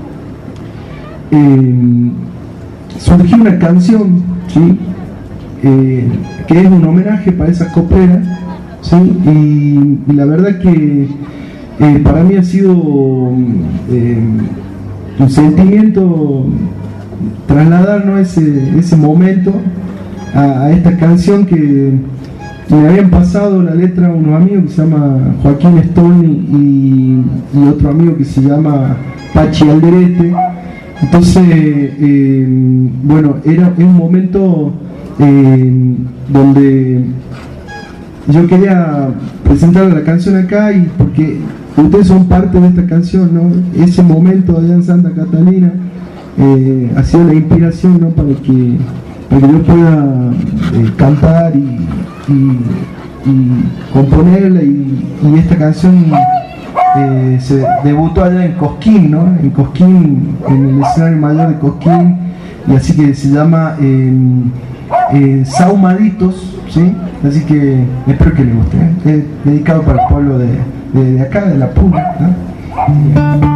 eh, surgió una canción, ¿sí? eh, que es un homenaje para esas coperas, ¿sí? y, y la verdad que eh, para mí ha sido eh, un sentimiento trasladarnos ese, ese momento a, a esta canción que me habían pasado la letra a unos amigos que se llama Joaquín Stone y, y otro amigo que se llama Pachi Alderete. Entonces, eh, bueno, era un momento eh, donde yo quería presentar la canción acá, y porque ustedes son parte de esta canción, ¿no? Ese momento allá en Santa Catalina eh, ha sido la inspiración, ¿no? para, que, para que yo pueda eh, cantar y, y, y componerla, y, y esta canción eh, se debutó allá en Cosquín, ¿no? En Cosquín, en el escenario mayor de Cosquín, y así que se llama eh, eh, Saumaditos, ¿sí? Así que espero que les guste, ¿eh? Es dedicado para el pueblo de, de, de acá, de La Puna, ¿no?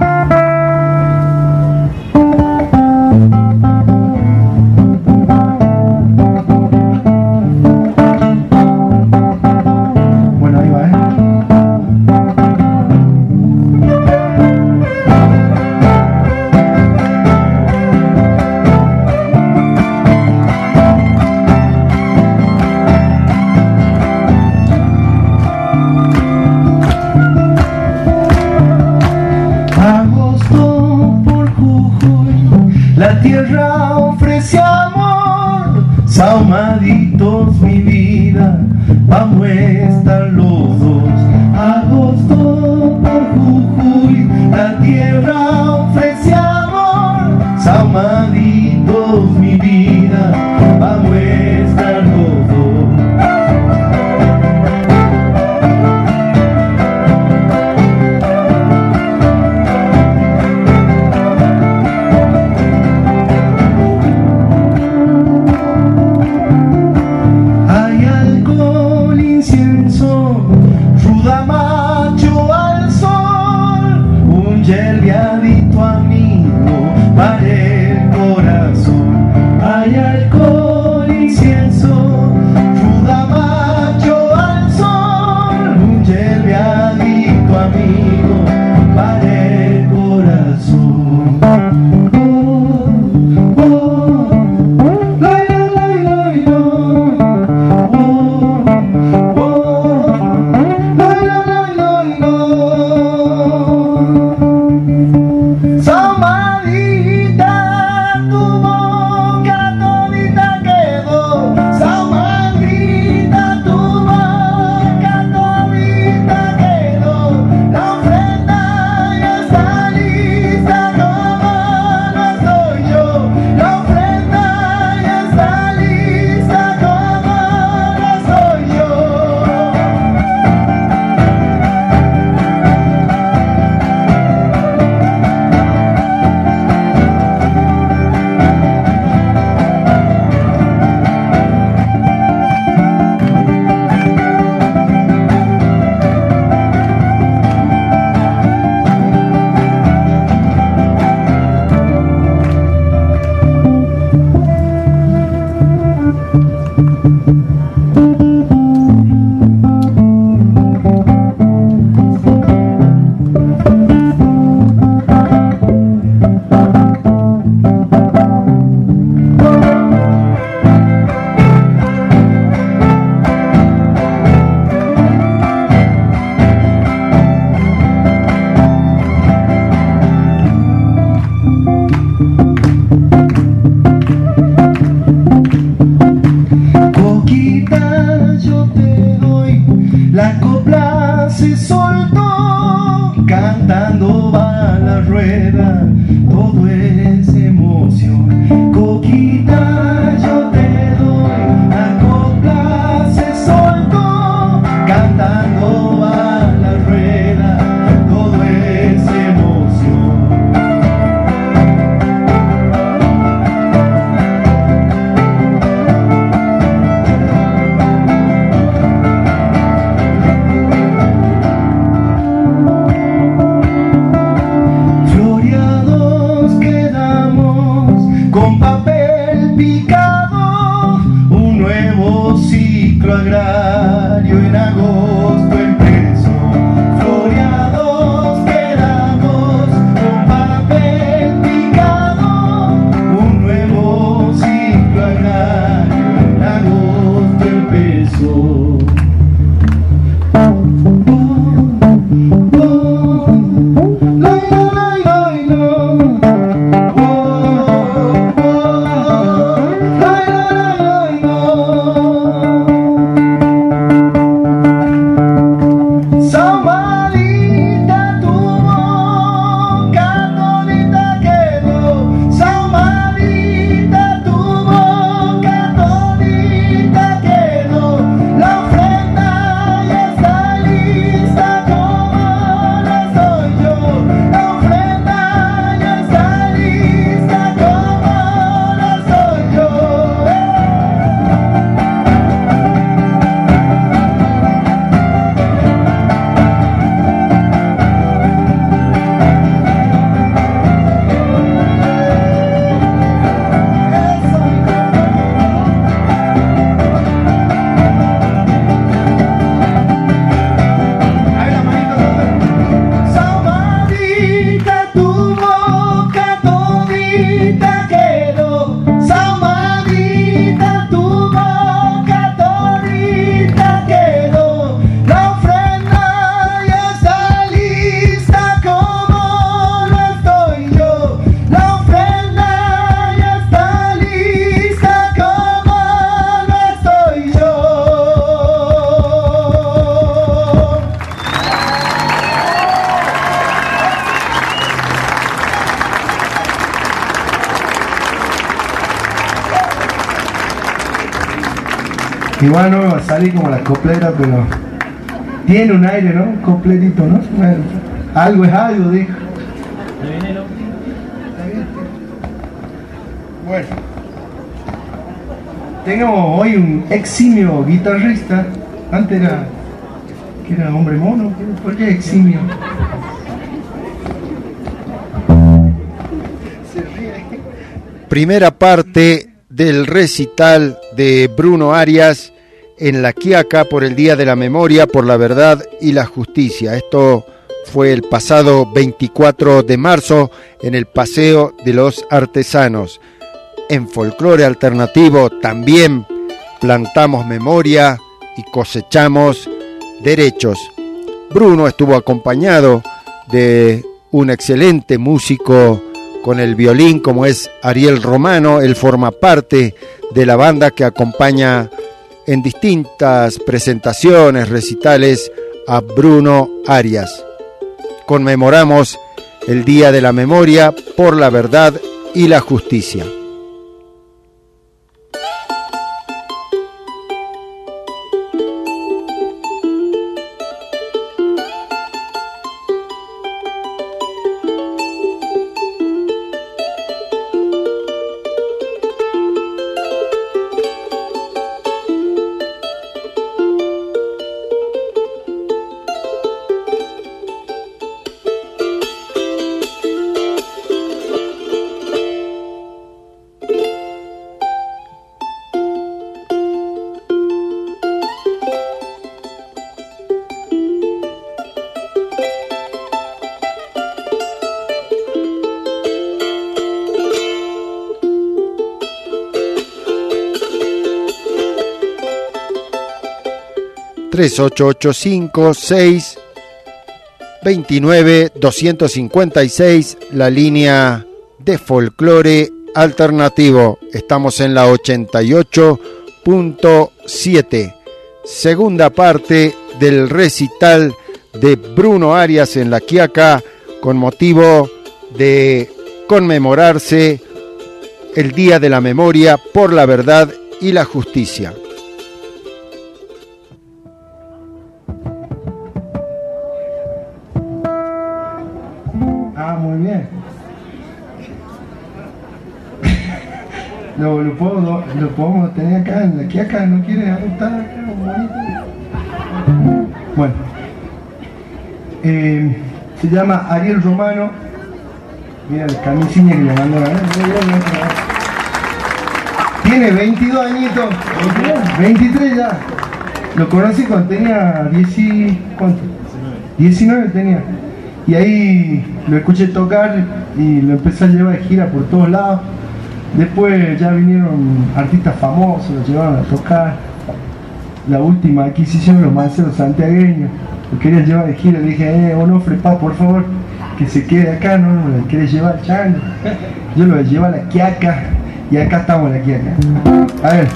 La tierra ofrece amor, Saumaditos mi vida, vamos a estar los dos. Agosto por Jujuy, la tierra ofrece amor, Saumaditos mi vida, vamos a estar los dos. Yelviadito amigo para el corazón, hay alcohol, incienso, ruda macho al sol, un yelviadito amigo para el corazón. Oh, oh, la, la, la, la, la, oh, oh, la, la, la, la, la. La copla se soltó, cantando va la rueda, todo es emoción. Coquita ciclo agrario en agosto empezó. Floreados quedamos con papel picado, un nuevo ciclo agrario en agosto empezó. Igual no me va a salir como la coplera, pero tiene un aire, ¿no? Un coplerito, ¿no? Bueno, algo es algo, dijo. Bueno, tenemos hoy un eximio guitarrista. Antes era, que era hombre mono. ¿Por qué eximio? Primera parte del recital de Bruno Arias en La Quiaca por el Día de la Memoria, por la Verdad y la Justicia. Esto fue el pasado veinticuatro de marzo en el Paseo de los Artesanos. En Folclore Alternativo también plantamos memoria y cosechamos derechos. Bruno estuvo acompañado de un excelente músico con el violín como es Ariel Romano. Él forma parte de la banda que acompaña en distintas presentaciones, recitales a Bruno Arias. Conmemoramos el Día de la Memoria por la Verdad y la Justicia. tres ocho ocho cinco seis dos nueve dos cinco seis, la línea de Folclore Alternativo. Estamos en la ochenta y ocho punto siete. Segunda parte del recital de Bruno Arias en La Quiaca con motivo de conmemorarse el Día de la Memoria por la Verdad y la Justicia. Muy bien. Lo, lo, puedo, lo podemos tener acá, aquí acá, ¿no quiere adoptar acá un bonito? Bueno, eh, se llama Ariel Romano. Mira el camisilla que le mandó, ¿eh? Tiene veintidós añitos, veintitrés ya. Lo conocí cuando tenía diez y... ¿cuánto? diecinueve tenía. Y ahí lo escuché tocar y lo empecé a llevar de gira por todos lados. Después ya vinieron artistas famosos, lo llevaron a tocar. La última adquisición, los manceros santiagueños, lo querían llevar de gira. Le dije, eh, Onofre, pa, por favor, que se quede acá, no, no, lo querés llevar al chango. Yo lo llevo a la Quiaca y acá estamos en la Quiaca. A ver.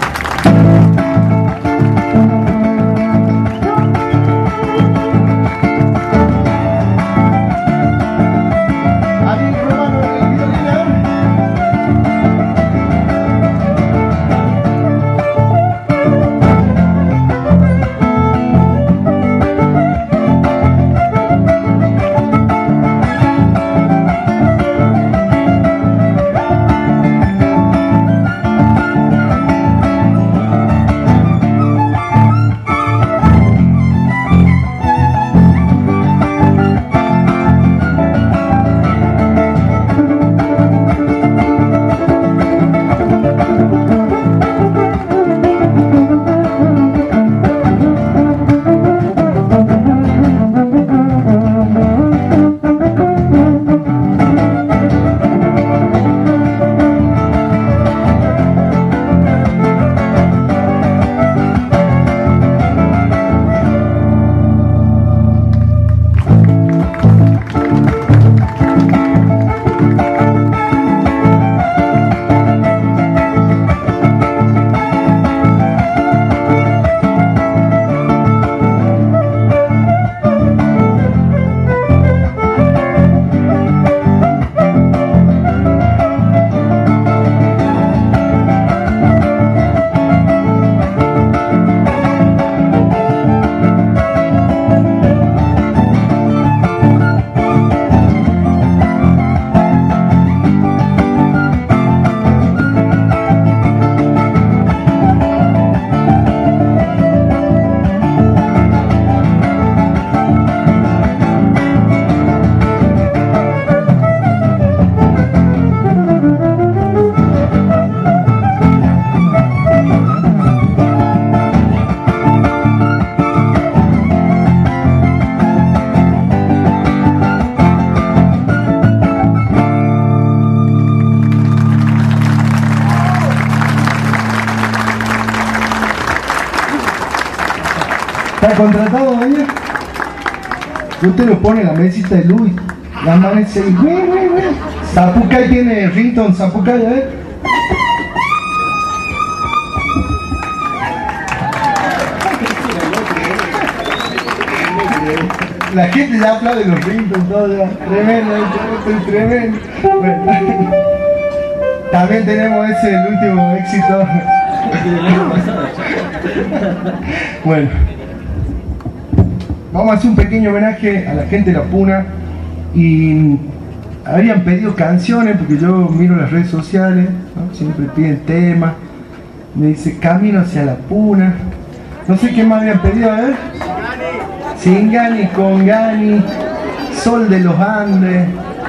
¿Está contratado, doña? Usted lo pone en la mesita de luz, la amanece y güey, güey, güey. Zapucay tiene ringtone, Zapucay, a ver. La gente ya aplaude los ringtones, todo ya. Tremendo, tremendo. Bueno. También tenemos ese, el último éxito. Bueno. Vamos a hacer un pequeño homenaje a la gente de La Puna y habrían pedido canciones porque yo miro las redes sociales, ¿no? Siempre piden temas, me dice Camino hacia La Puna, no sé qué más habían pedido, a ver. Singani, Congani, Sol de los Andes,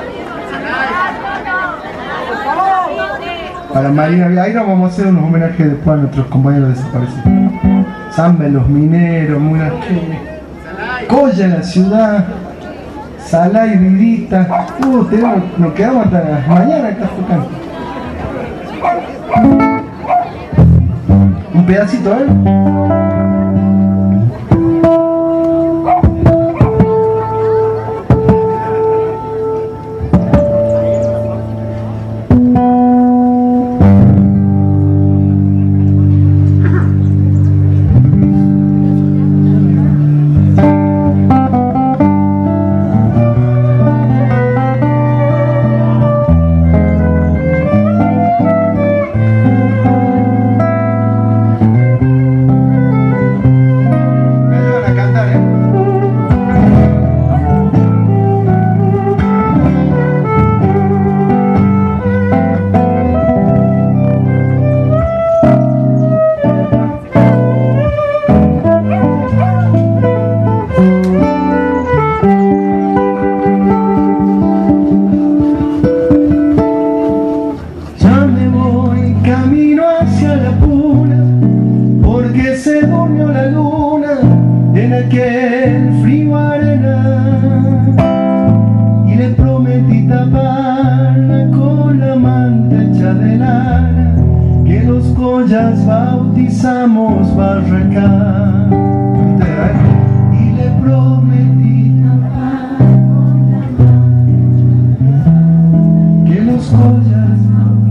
para Marina, ahí nos vamos a hacer unos homenajes después a nuestros compañeros desaparecidos. Samba de los Mineros, Muna Colla en la ciudad, Salá y Vidita. Uh, tenemos, nos quedamos hasta las mañana acá tocando. Un pedacito, ¿eh? se durmió la luna en aquel frío arenal y le prometí taparla con la manta hecha de lana que los collas bautizamos Barracán. Y le prometí tapar con la manta que los collas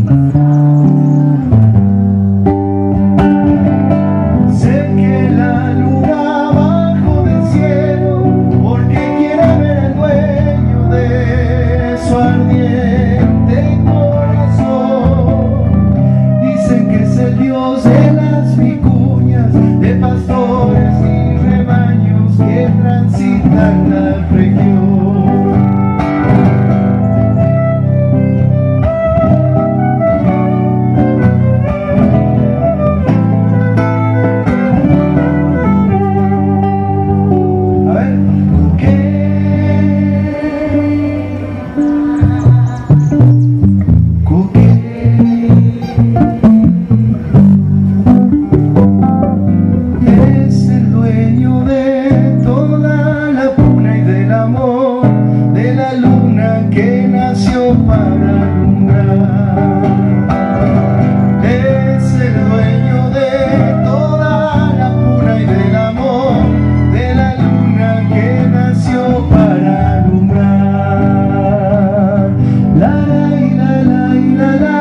bautizamos. Sé que la luna bajo del cielo porque quiere ver el dueño de su ardiente corazón. Dicen que es el Dios de las vicuñas, de pastores y rebaños que transitan la región. A ver, es el dueño de toda la puna y del amor, de la luna que nació para alumbrar. Es el dueño de toda la puna y del amor, de la luna que nació para alumbrar. La la la la la.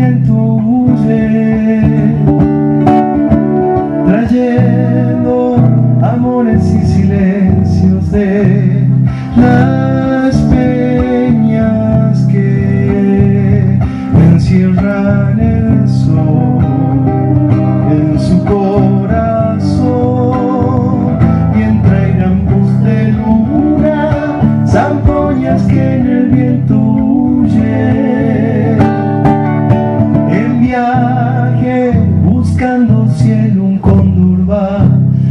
Trayendo montañas que en el viento huyen, en viaje buscando cielo un cóndor va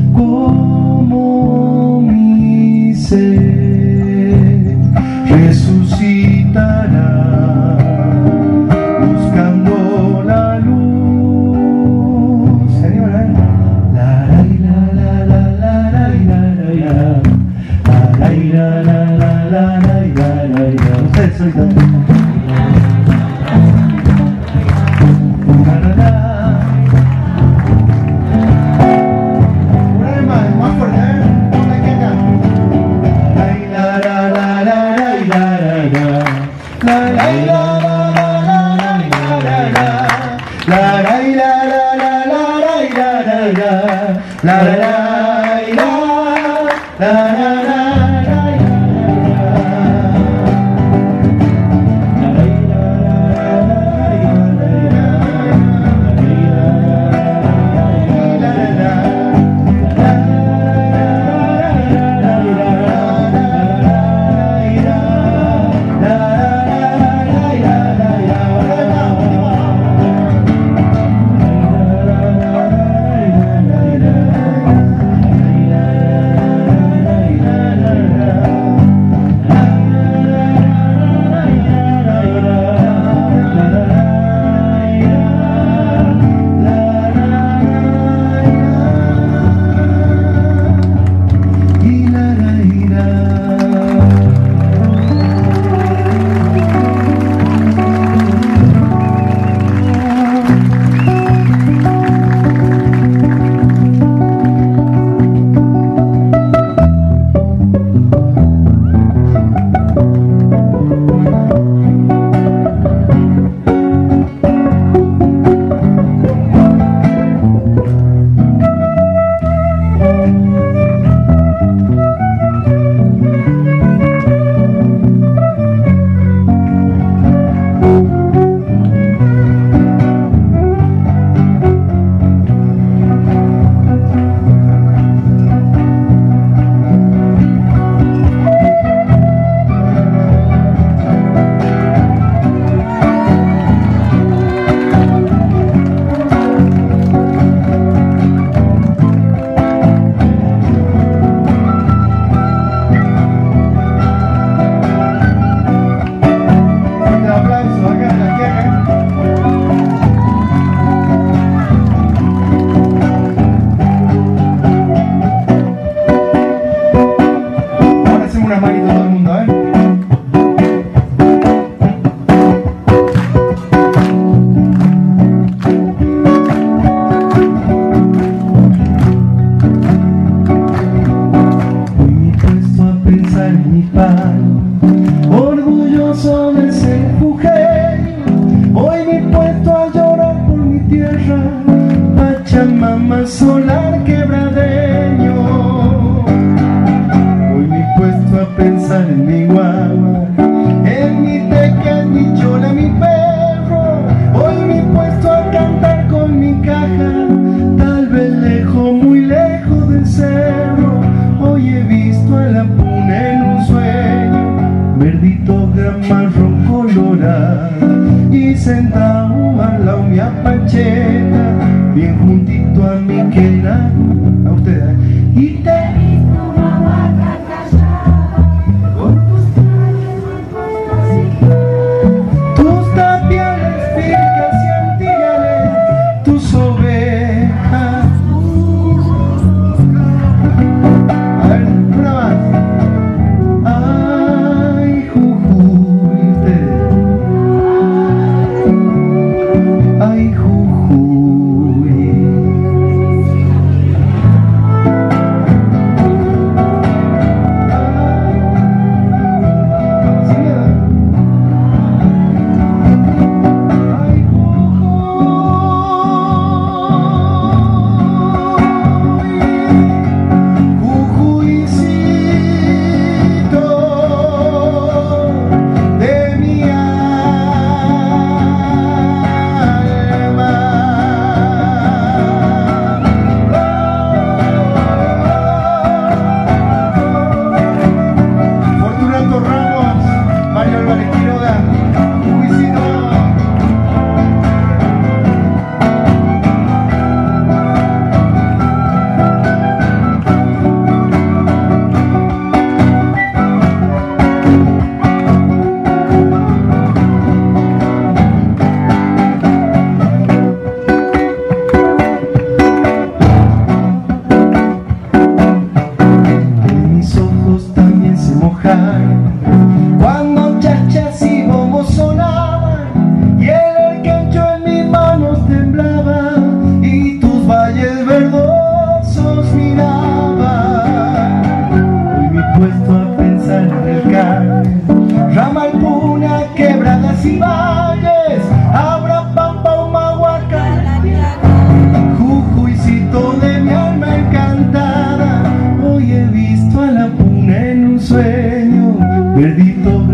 como mi ser, resucitará buscando la luz. Señora, la la la la la la la la la la la la. Ustedes solitos.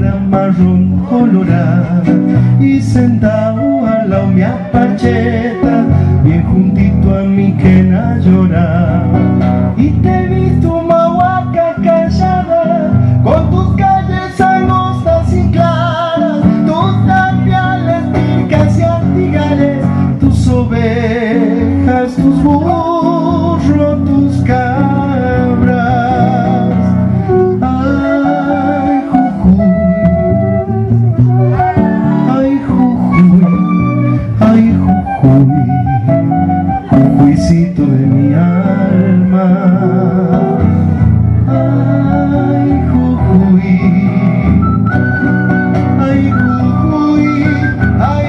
negra marrón colorada, y sentado al lado mi apacheta, bien juntito a mi quena lloraba. Y te vi tu mahuaca callada, con tus calles angostas y claras, tus tapiales, tircas y artigales, tus ovejas, tus burros, tus cabras. Ay, Jujuy, ay, Jujuy, ay, Jujuy, Jujuycito de mi alma. Ay, Jujuy, ay, Jujuy, ay,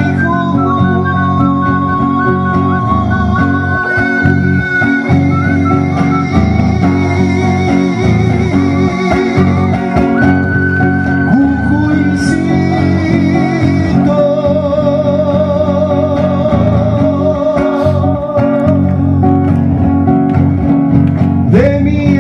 de mi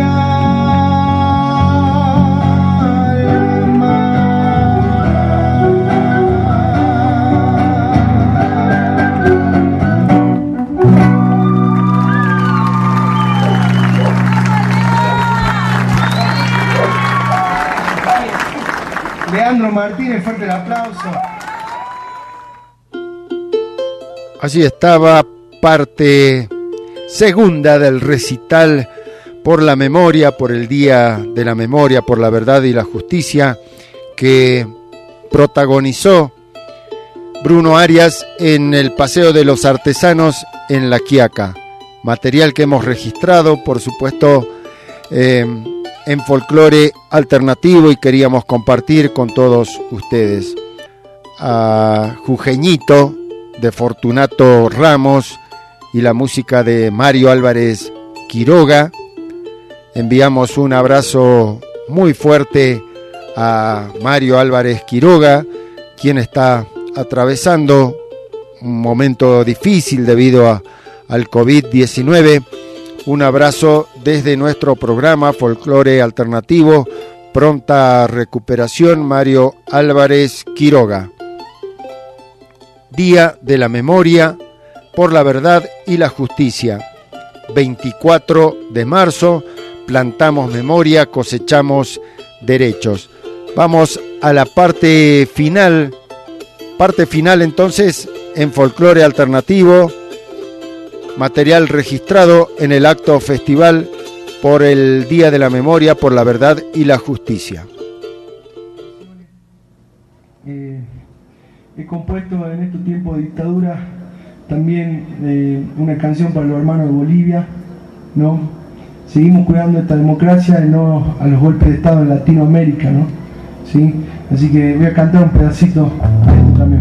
Leandro Martínez, fuerte el aplauso. Así estaba parte segunda del recital por la memoria, por el Día de la Memoria, por la Verdad y la Justicia, que protagonizó Bruno Arias en el Paseo de los Artesanos en La Quiaca. Material que hemos registrado, por supuesto, eh, en Folclore Alternativo, y queríamos compartir con todos ustedes. A Jujeñito de Fortunato Ramos y la música de Mario Álvarez Quiroga. Enviamos un abrazo muy fuerte a Mario Álvarez Quiroga, quien está atravesando un momento difícil debido a, al COVID diecinueve. Un abrazo desde nuestro programa Folclore Alternativo. Pronta recuperación, Mario Álvarez Quiroga. Día de la Memoria por la Verdad y la Justicia. veinticuatro de marzo, plantamos memoria, cosechamos derechos. Vamos a la parte final. Parte final entonces en Folclore Alternativo. Material registrado en el acto festival por el Día de la Memoria por la Verdad y la Justicia. Eh, he compuesto en estos tiempos de dictadura también eh, una canción para los hermanos de Bolivia, ¿no? Seguimos cuidando esta democracia y no a los golpes de Estado en Latinoamérica, ¿no? ¿Sí? Así que voy a cantar un pedacito de esto también.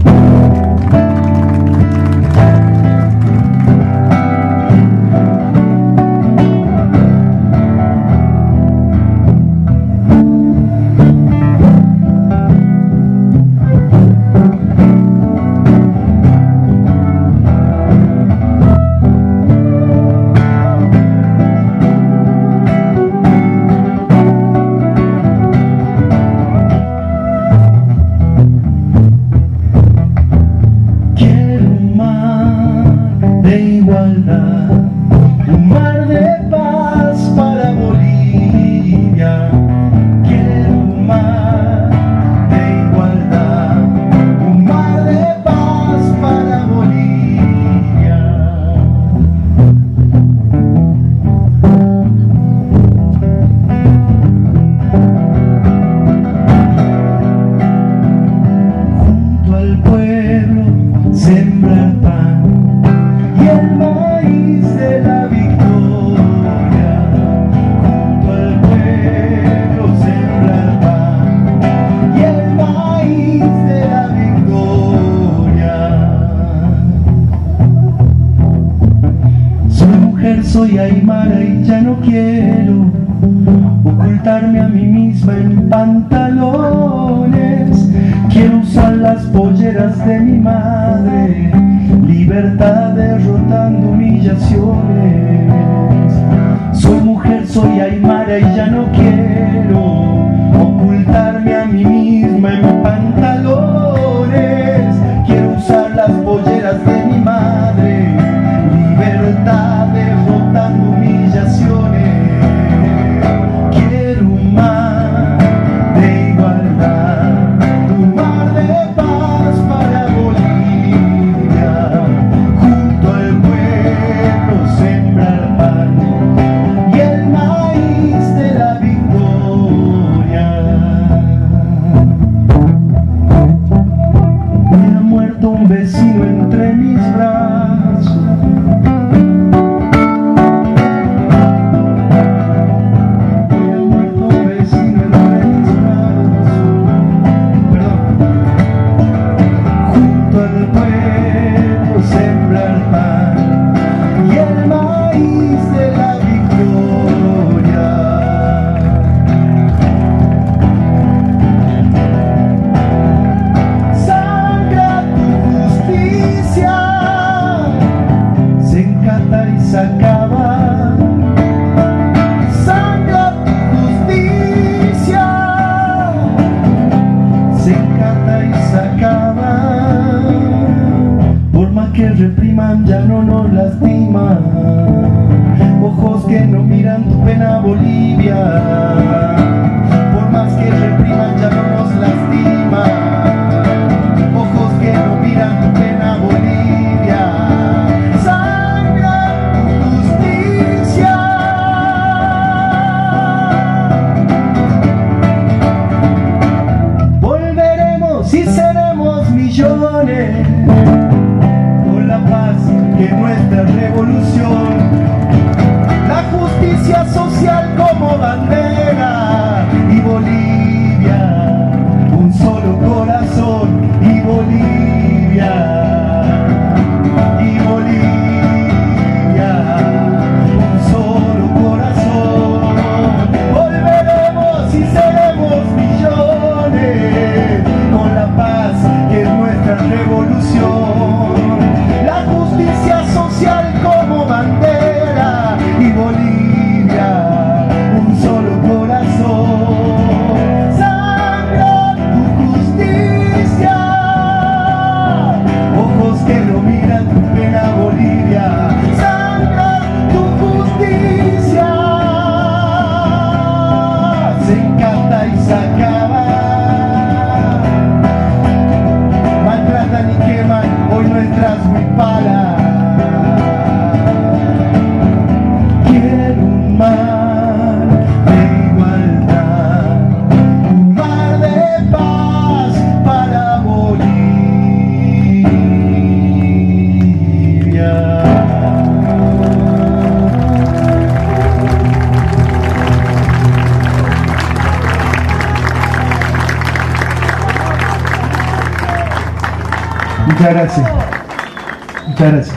Soy aymara y ya no quiero ocultarme a mí misma en pantalones. Quiero usar las polleras de mi madre, libertad derrotando humillaciones. Soy mujer, soy aymara y ya no quiero ocultarme a mí misma pluma en pantalones, quiero usar las polleras de mi madre, libertad derrotando humillaciones, quiero un mar de igualdad, un mar de paz para Bolivia, junto al pueblo sembrar pan y el maíz de la victoria. Me ha muerto un vecino entre mis brazos, me ha muerto un vecino entre mis brazos, perdón, junto al pueblo sembrar pan y el maíz de la victoria. Sangra tu justicia, se encanta y se acaba. Sangra tu justicia, se encanta y se acaba. Por más que repriman ya no nos lastiman, ojos que no miran tu pena Bolivia. Por más que repriman ya no nos lastiman, ojos que no miran tu pena Bolivia. Sangra tu justicia. Volveremos y seremos millones, con la paz que es nuestra revolución, la justicia social como bandera, y Bolivia, un solo corazón, y Bolivia, y Bolivia, un solo corazón. Volveremos y seremos millones, con la paz que es nuestra revolución, la justicia social como bandera, y Bolivia, un solo corazón. Sangra tu justicia, ojos que no miran tu pena Bolivia. Sangra tu justicia, se encanta y se acaba. Maltratan y queman hoy nuestras huipalas. Quiero un mar de igualdad, un mar de paz para Bolivia. Muchas gracias. Muchas gracias.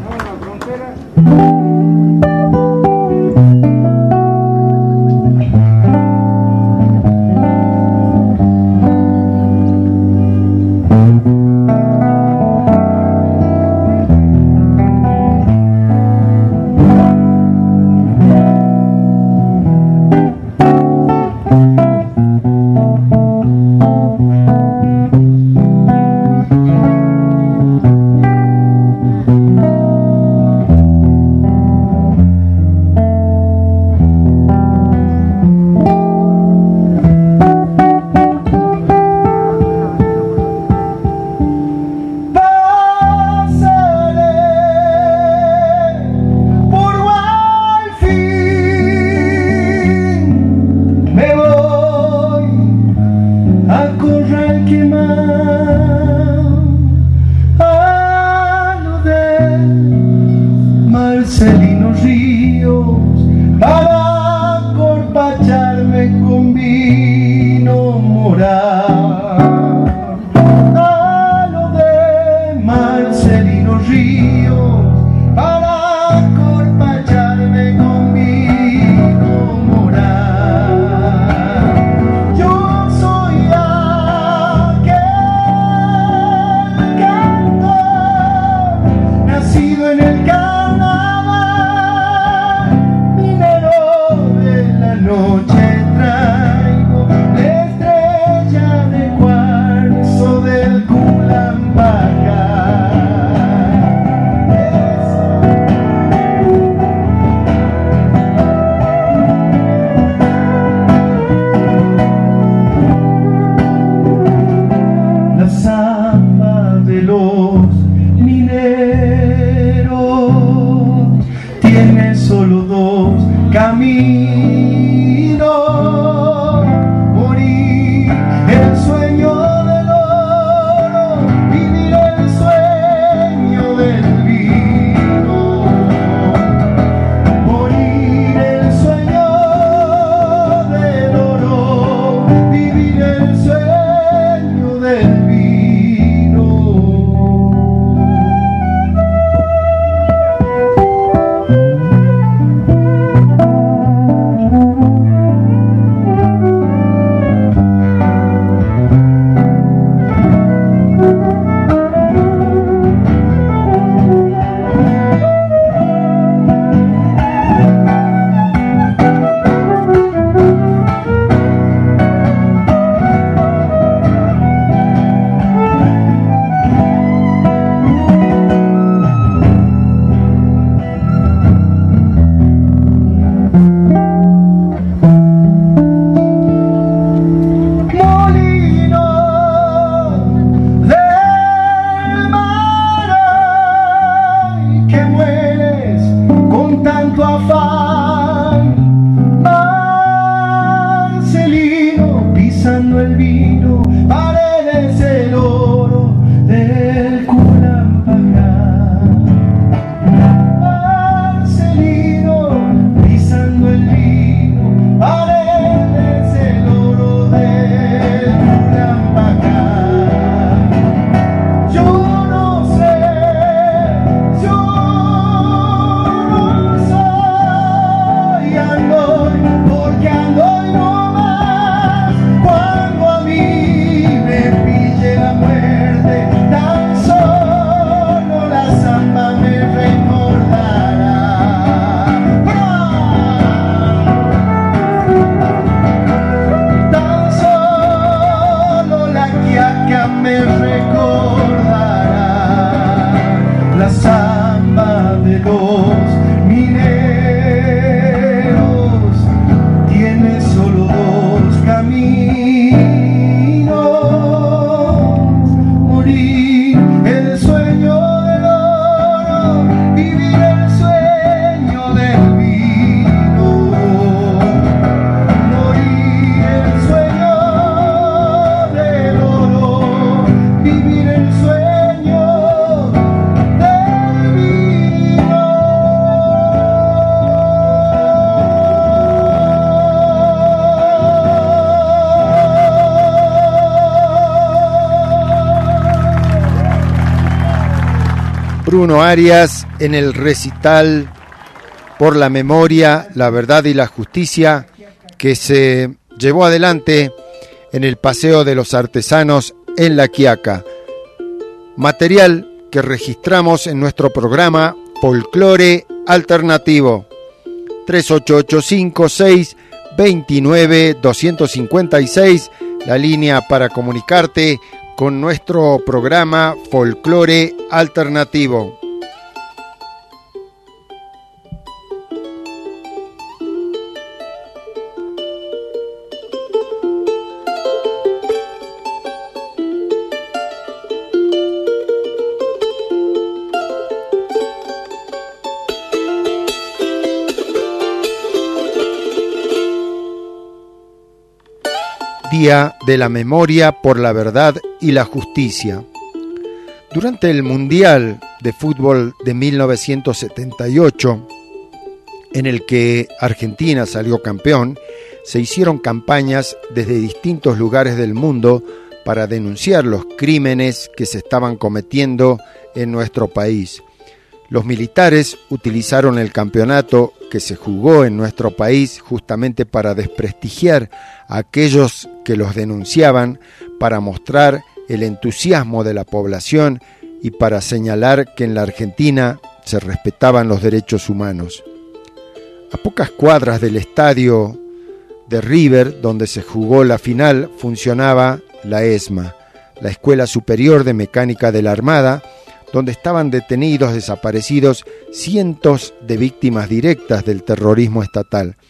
Marcelino Ríos, para corpacharme con vino moral. A lo de Marcelino Ríos, para corpacharme con vino moral. Yo soy aquel cantor, nacido en el carnaval. la samba de los mineros tiene solo dos caminos: morir el sueño del oro, vivir el sueño del vino. Morir el sueño del oro, vivir el sueño del vino. Bruno Arias en el recital Por la Memoria, la Verdad y la Justicia, que se llevó adelante en el Paseo de los Artesanos en La Quiaca. Material que registramos en nuestro programa Folclore Alternativo. tres ocho ocho cinco seis dos nueve dos cinco seis, la línea para comunicarte con nuestro programa Folclore Alternativo. Día de la Memoria por la Verdad y la Justicia. Durante el Mundial de Fútbol de mil novecientos setenta y ocho, en el que Argentina salió campeón, se hicieron campañas desde distintos lugares del mundo para denunciar los crímenes que se estaban cometiendo en nuestro país. Los militares utilizaron el campeonato que se jugó en nuestro país justamente para desprestigiar a aquellos que los denunciaban, para mostrar el entusiasmo de la población y para señalar que en la Argentina se respetaban los derechos humanos. A pocas cuadras del estadio de River, donde se jugó la final, funcionaba la ESMA, la Escuela Superior de Mecánica de la Armada, donde estaban detenidos, desaparecidos, cientos de víctimas directas del terrorismo estatal.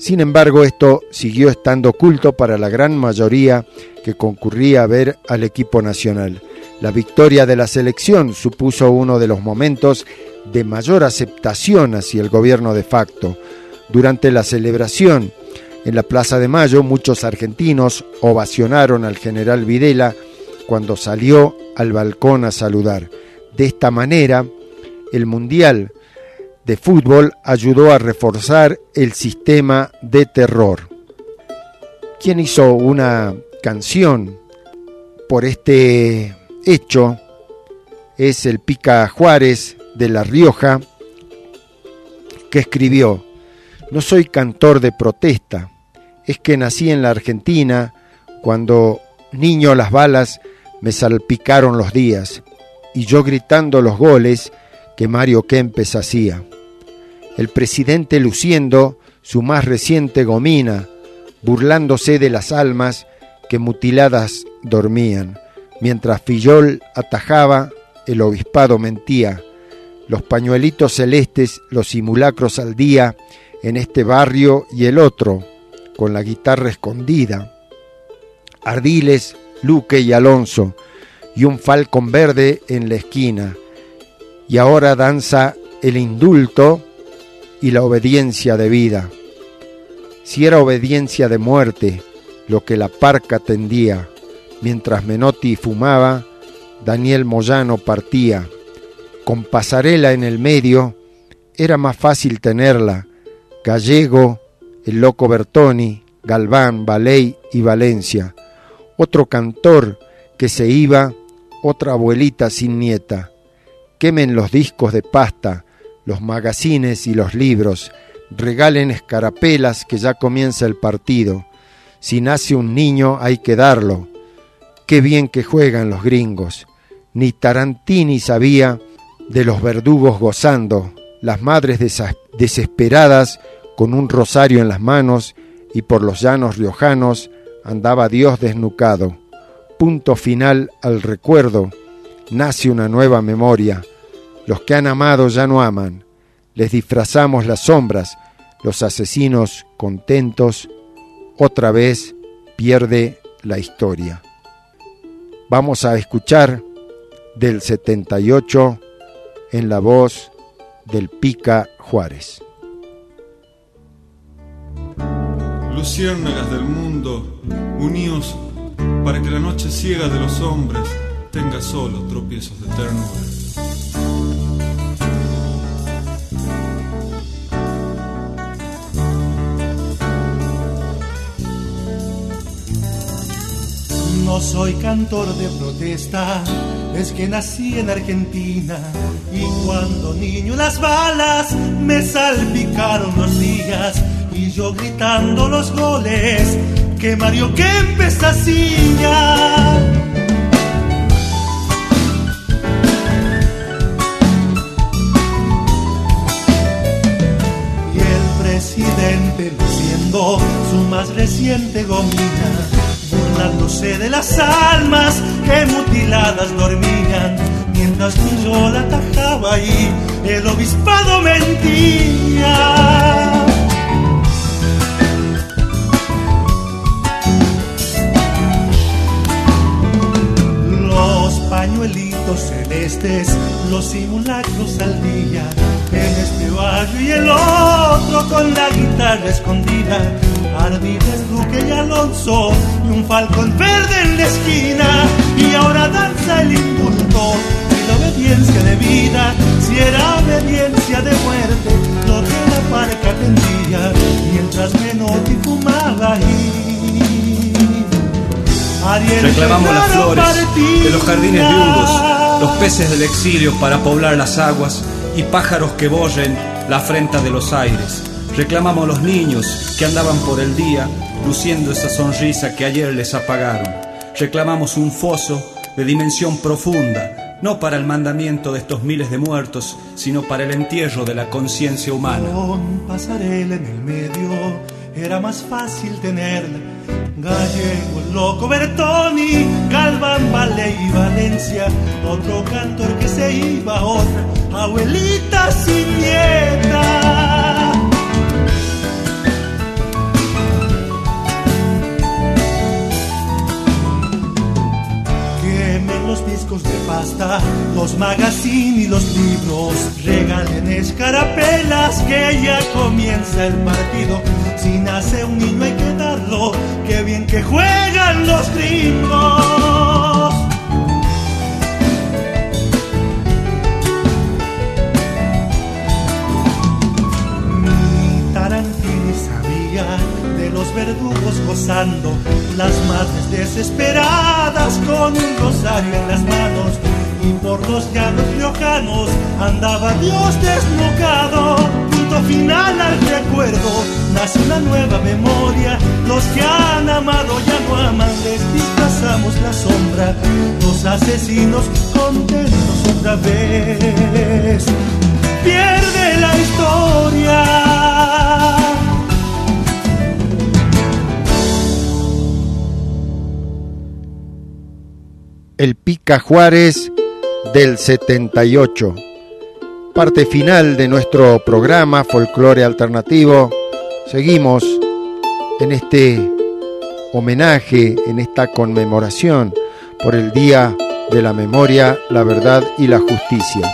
Sin embargo, esto siguió estando oculto para la gran mayoría que concurría a ver al equipo nacional. La victoria de la selección supuso uno de los momentos de mayor aceptación hacia el gobierno de facto. Durante la celebración en la Plaza de Mayo, muchos argentinos ovacionaron al general Videla cuando salió al balcón a saludar. De esta manera, el Mundial de Fútbol ayudó a reforzar el sistema de terror. Quien hizo una canción por este hecho es el Pica Juárez de La Rioja, que escribió: no soy cantor de protesta, es que nací en la Argentina cuando niño las balas me salpicaron los días y yo gritando los goles que Mario Kempes hacía. El presidente luciendo su más reciente gomina, burlándose de las almas que mutiladas dormían. Mientras Fillol atajaba, el obispado mentía. Los pañuelitos celestes, los simulacros al día, en este barrio y el otro, con la guitarra escondida. Ardiles, Luque y Alonso, y un falcón verde en la esquina. Y ahora danza el indulto y la obediencia de vida. Si era obediencia de muerte lo que la parca tendía, mientras Menotti fumaba, Daniel Moyano partía. Con Pasarela en el medio, era más fácil tenerla. Gallego, el loco Bertoni, Galván, Baley y Valencia. Otro cantor que se iba, otra abuelita sin nieta. Quemen los discos de pasta, los magazines y los libros. Regalen escarapelas que ya comienza el partido. Si nace un niño hay que darlo. Qué bien que juegan los gringos. Ni Tarantini sabía de los verdugos gozando, las madres des- desesperadas con un rosario en las manos, y por los llanos riojanos andaba Dios desnucado. Punto final al recuerdo, nace una nueva memoria. Los que han amado ya no aman, les disfrazamos las sombras, los asesinos contentos, otra vez pierde la historia. Vamos a escuchar del setenta y ocho en la voz del Pica Juárez. Luciérnagas del mundo, uníos para que la noche ciega de los hombres tenga solo tropiezos de ternura. No soy cantor de protesta, es que nací en Argentina y cuando niño las balas me salpicaron los días y yo gritando los goles que Mario Kempes hacía. Y el presidente luciendo su más reciente gomina, burlándose de las almas que mutiladas dormían, mientras yo la atajaba y el obispado mentía. Los pañuelitos celestes, los simulacros al día, en este barrio y el otro con la guitarra escondida. Ardiles, Duque y Alonso y un falcón verde en la esquina. Y ahora danza el indulto y la obediencia de vida. Si era obediencia de muerte lo que la parca tendría, mientras Menotti fumaba y Ariel reclamamos las flores partía. De los jardines viudos, los peces del exilio para poblar las aguas y pájaros que bollen la afrenta de los aires. Reclamamos los niños que andaban por el día luciendo esa sonrisa que ayer les apagaron. Reclamamos un foso de dimensión profunda, no para el mandamiento de estos miles de muertos, sino para el entierro de la conciencia humana. Con Pasarela en el medio era más fácil tenerla. Gallego, el loco Bertoni, Galván, Baley y Valencia. Otro cantor que se iba, otra abuelita sin nieta. los discos de pasta, los magazines y los libros. Regalen escarapelas que ya comienza el partido. Si nace un niño hay que darlo, qué bien que juegan los gringos. Ni Tarantini sabía de los verdugos gozando, las madres desesperadas con un rosario en las manos, y por los llanos riojanos andaba Dios desnucado. Punto final al recuerdo, nace una nueva memoria. Los que han amado ya no aman, les disfrazamos la sombra. Los asesinos contentos otra vez. Pierde la historia. El Pica Juárez del setenta y ocho. Parte final de nuestro programa Folclore Alternativo. Seguimos en este homenaje, en esta conmemoración por el Día de la Memoria, la Verdad y la Justicia.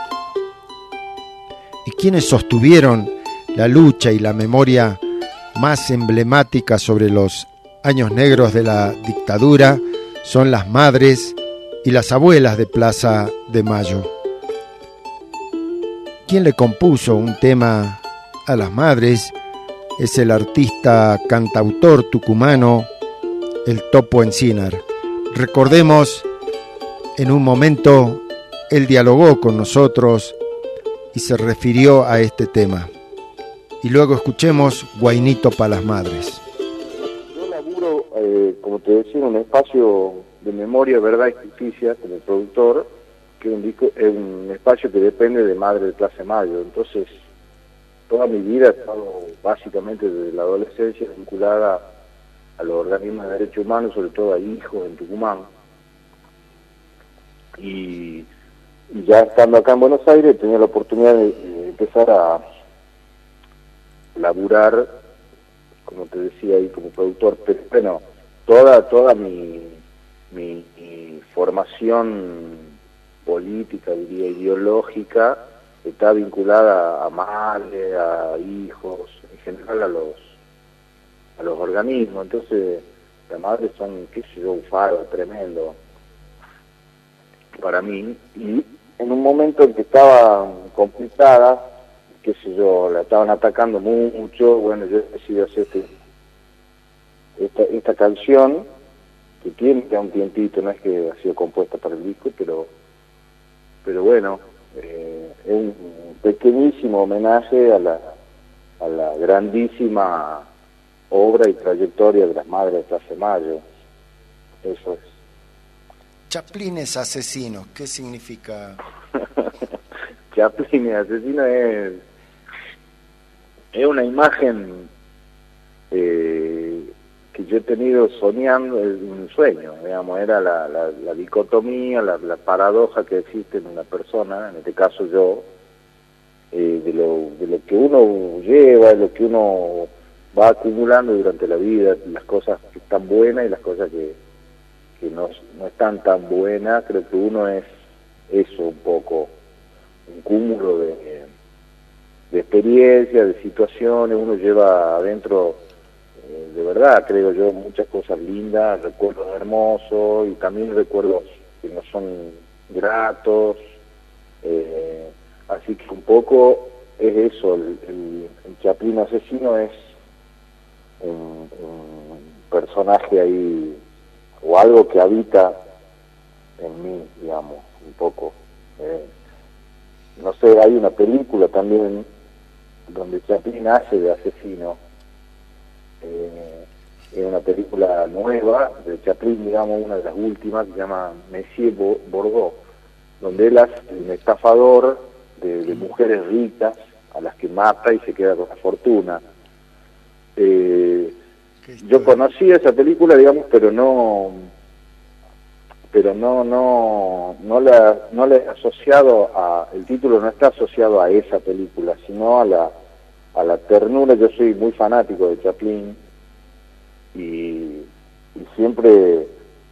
Y quienes sostuvieron la lucha y la memoria más emblemática sobre los años negros de la dictadura son las madres y las abuelas de Plaza de Mayo. Quien le compuso un tema a las madres es el artista cantautor tucumano, el Topo Encinar. Recordemos, en un momento él dialogó con nosotros y se refirió a este tema. Y luego escuchemos Guainito pa' las Madres. Yo laburo, eh, como te decía, en un espacio de memoria, verdad y justicia como productor, que es un, disco, es un espacio que depende de Madre de Plaza de Mayo. Entonces, toda mi vida he estado básicamente desde la adolescencia vinculada a los organismos de derechos humanos, sobre todo a hijos en Tucumán. Y, y ya estando acá en Buenos Aires, tenía la oportunidad de, de empezar a laburar, como te decía ahí, como productor. Pero bueno, toda, toda mi, mi, mi formación política, diría, ideológica, está vinculada a madre, a hijos, en general a los a los organismos. Entonces, las madres son, qué sé yo, un faro tremendo para mí. Y en un momento en que estaba complicada, qué sé yo, la estaban atacando mucho, bueno, yo decidí hacer este, esta, esta canción, que tiene ya un tiempito, no es que ha sido compuesta para el disco, pero pero bueno, eh, es un pequeñísimo homenaje a la, a la grandísima obra y trayectoria de las madres de Plaza de Mayo. Eso es. Chaplines asesinos, ¿qué significa? Chaplines asesinos es, es una imagen eh, que yo he tenido soñando, es un sueño, digamos, era la, la, la dicotomía, la, la paradoja que existe en una persona, en este caso yo, eh, de, lo, de lo que uno lleva, de lo que uno va acumulando durante la vida, las cosas que están buenas y las cosas que, que no, no están tan buenas. Creo que uno es eso un poco, un cúmulo de, de experiencias, de situaciones, uno lleva adentro, eh, de verdad, creo yo, muchas cosas lindas, recuerdos hermosos y también recuerdos que no son gratos, eh, así que un poco es eso, el, el, el Chaplin asesino es un, un personaje ahí, o algo que habita en mí, digamos, un poco. Eh, no sé, hay una película también donde Chaplin hace de asesino, eh, es una película nueva de Chaplin, digamos, una de las últimas, que se llama Monsieur Bordeaux, donde él hace un estafador de, de mujeres ricas a las que mata y se queda con la fortuna. Eh, yo conocí esa película, digamos, pero no pero no no no la no le he asociado a, el título no está asociado a esa película, sino a la a la ternura. Yo soy muy fanático de Chaplin y, y siempre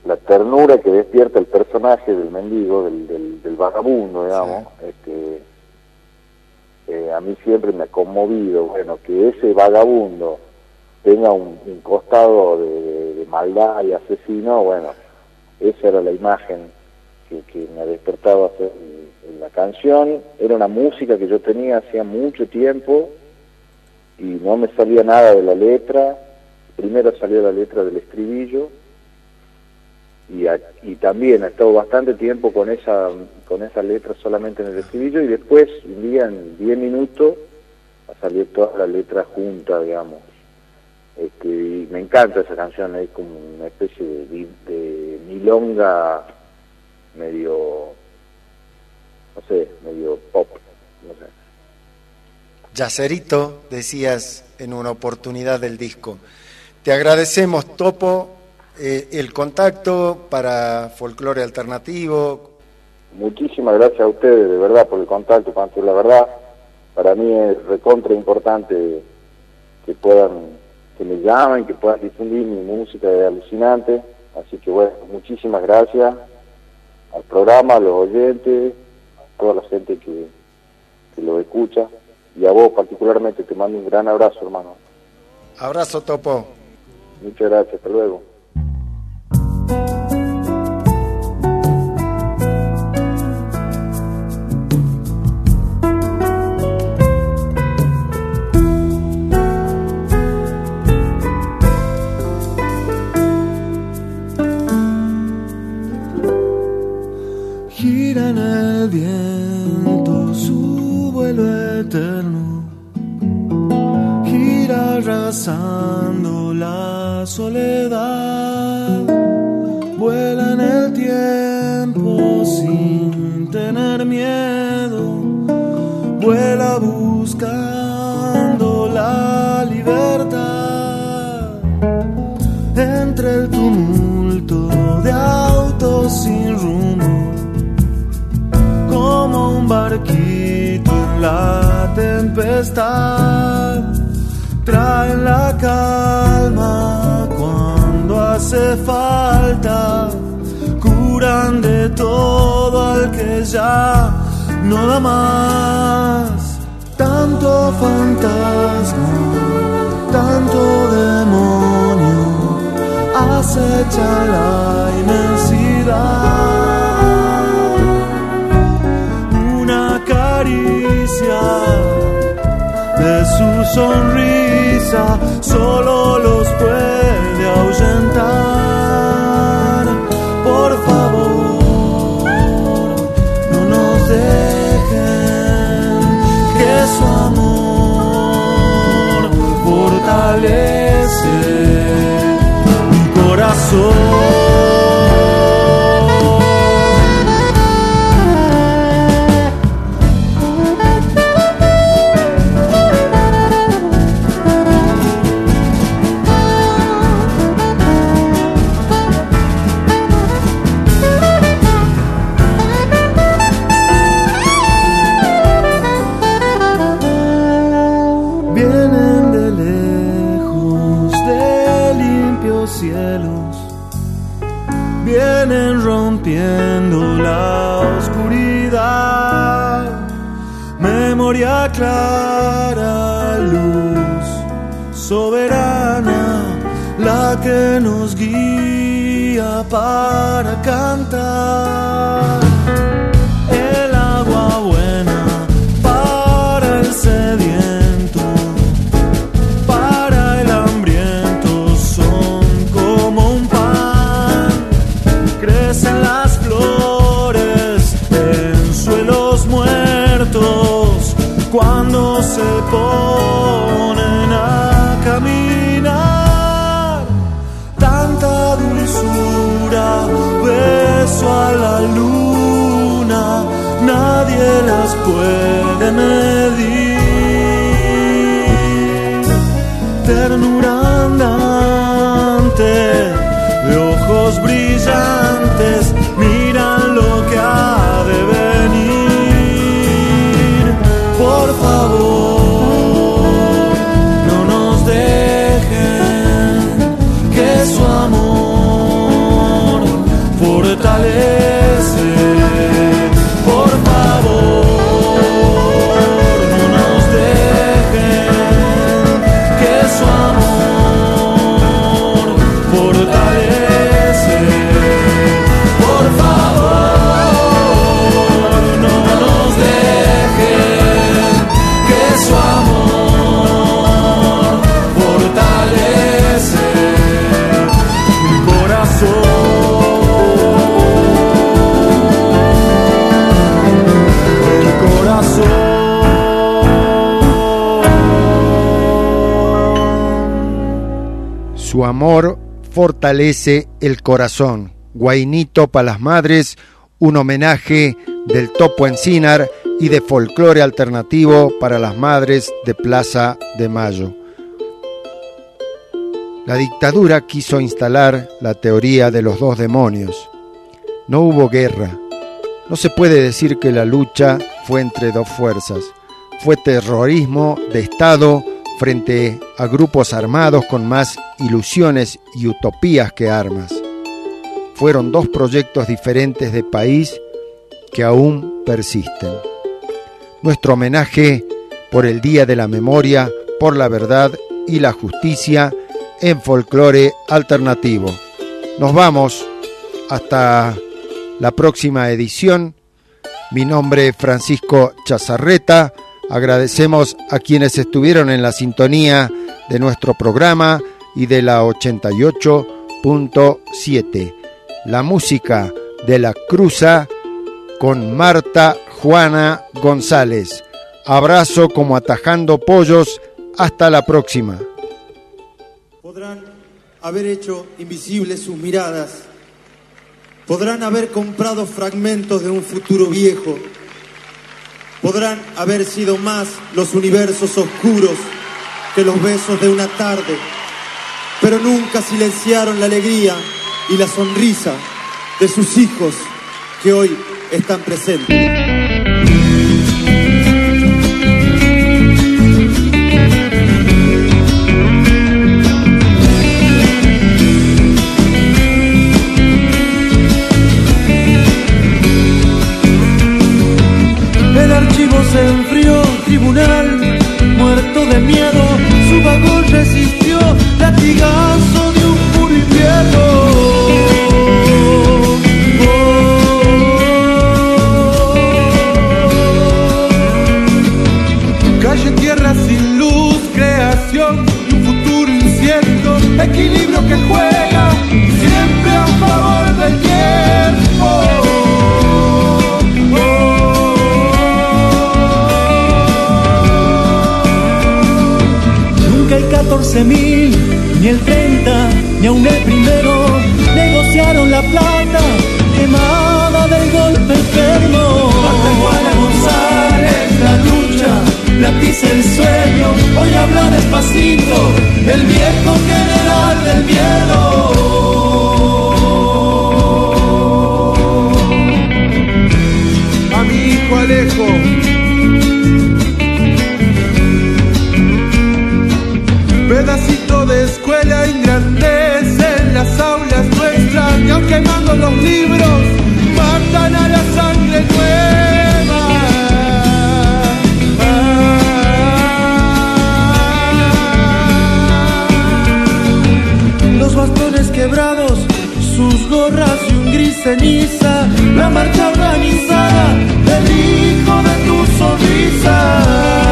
la ternura que despierta el personaje del mendigo, del, del, del vagabundo, digamos, sí. este, eh, a mí siempre me ha conmovido, bueno, que ese vagabundo tenga un, un costado de, de, de maldad y asesino, bueno, esa era la imagen que, que me ha despertado a hacer la canción. Era una música que yo tenía hacía mucho tiempo y no me salía nada de la letra. Primero salió la letra del estribillo y, a, y también he estado bastante tiempo con esa con esa letra solamente en el estribillo, y después un día en diez minutos salió toda la letra junta, digamos. Este, y me encanta esa canción, es como una especie de, de milonga medio, no sé, medio pop, no sé. Yacerito, decías en una oportunidad del disco. Te agradecemos, Topo, eh, el contacto para Folclore Alternativo. Muchísimas gracias a ustedes, de verdad, por el contacto, Pancho. La verdad, para mí es recontra importante que puedan, que me llamen, que puedan difundir mi música, es alucinante. Así que bueno, muchísimas gracias al programa, a los oyentes, a toda la gente que, que lo escucha, y a vos particularmente te mando un gran abrazo, hermano. Abrazo, Topo. Muchas gracias, hasta luego. Gira en el viento su vuelo eterno, gira arrasando la soledad, vuela en el tiempo sin tener miedo, vuela buscando la libertad, entre el tumulto de autos sin rumbo, como un barquito en la tempestad, traen la calma cuando hace falta, curan de todo al que ya no da más. Tanto fantasma, tanto demonio, acecha la inmensidad. De su sonrisa solo los puede ahuyentar. Por favor, no nos dejen, que su amor fortalece mi corazón. Vienen rompiendo la oscuridad, memoria clara, luz soberana, la que nos guía para cantar. El agua buena para el sediento, para el hambriento son como un pan. Crecen las flores en suelos muertos cuando se ponen a caminar. Tanta dulzura, beso a la luna, nadie las puede medir. Ternura andante de ojos brillantes, miran lo que ha de venir. Por favor, no nos dejen, que su amor Su amor fortalece el corazón. Guainito para las madres, un homenaje del Topo Encinar y de folclore alternativo para las madres de Plaza de Mayo. La dictadura quiso instalar la teoría de los dos demonios. No hubo guerra. No se puede decir que la lucha fue entre dos fuerzas. Fue terrorismo de Estado frente a grupos armados con más ilusiones y utopías que armas. Fueron dos proyectos diferentes de país que aún persisten. Nuestro homenaje por el Día de la Memoria, por la Verdad y la Justicia en folclore alternativo. Nos vamos hasta la próxima edición. Mi nombre es Francisco Chazarreta. Agradecemos a quienes estuvieron en la sintonía de nuestro programa y de la ochenta y ocho punto siete. La música de La Cruza con Marta Juana González. Abrazo como atajando pollos. Hasta la próxima. Podrán haber hecho invisibles sus miradas. Podrán haber comprado fragmentos de un futuro viejo. Podrán haber sido más los universos oscuros que los besos de una tarde, pero nunca silenciaron la alegría y la sonrisa de sus hijos que hoy están presentes. El archivo se enfrió, tribunal, muerto de miedo, su vagón resistió, latigazo de un puro invierno. Oh. Calle, tierra sin luz, creación de un futuro incierto, equilibrio que juega siempre a favor del tiempo. El catorce mil, ni el treinta, ni aun el primero negociaron la plata quemada del golpe enfermo. Marta Juana González, la lucha, latiza el sueño, hoy habla despacito, el viejo general del miedo. A mi hijo Alejo, pedacito de escuela engrandece las aulas nuestras, y aun quemando los libros, matan a la sangre nueva. Ah. Los bastones quebrados, sus gorras y un gris ceniza, la marcha organizada del hijo de tu sonrisa.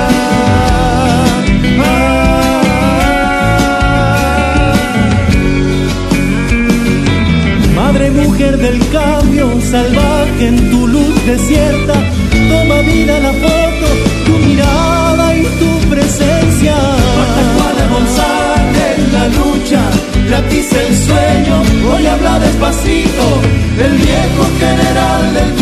Madre mujer del cambio salvaje en tu luz desierta, toma vida la foto, tu mirada y tu presencia. Marta Juana González, la lucha, latiza el sueño, hoy habla despacito, el viejo general del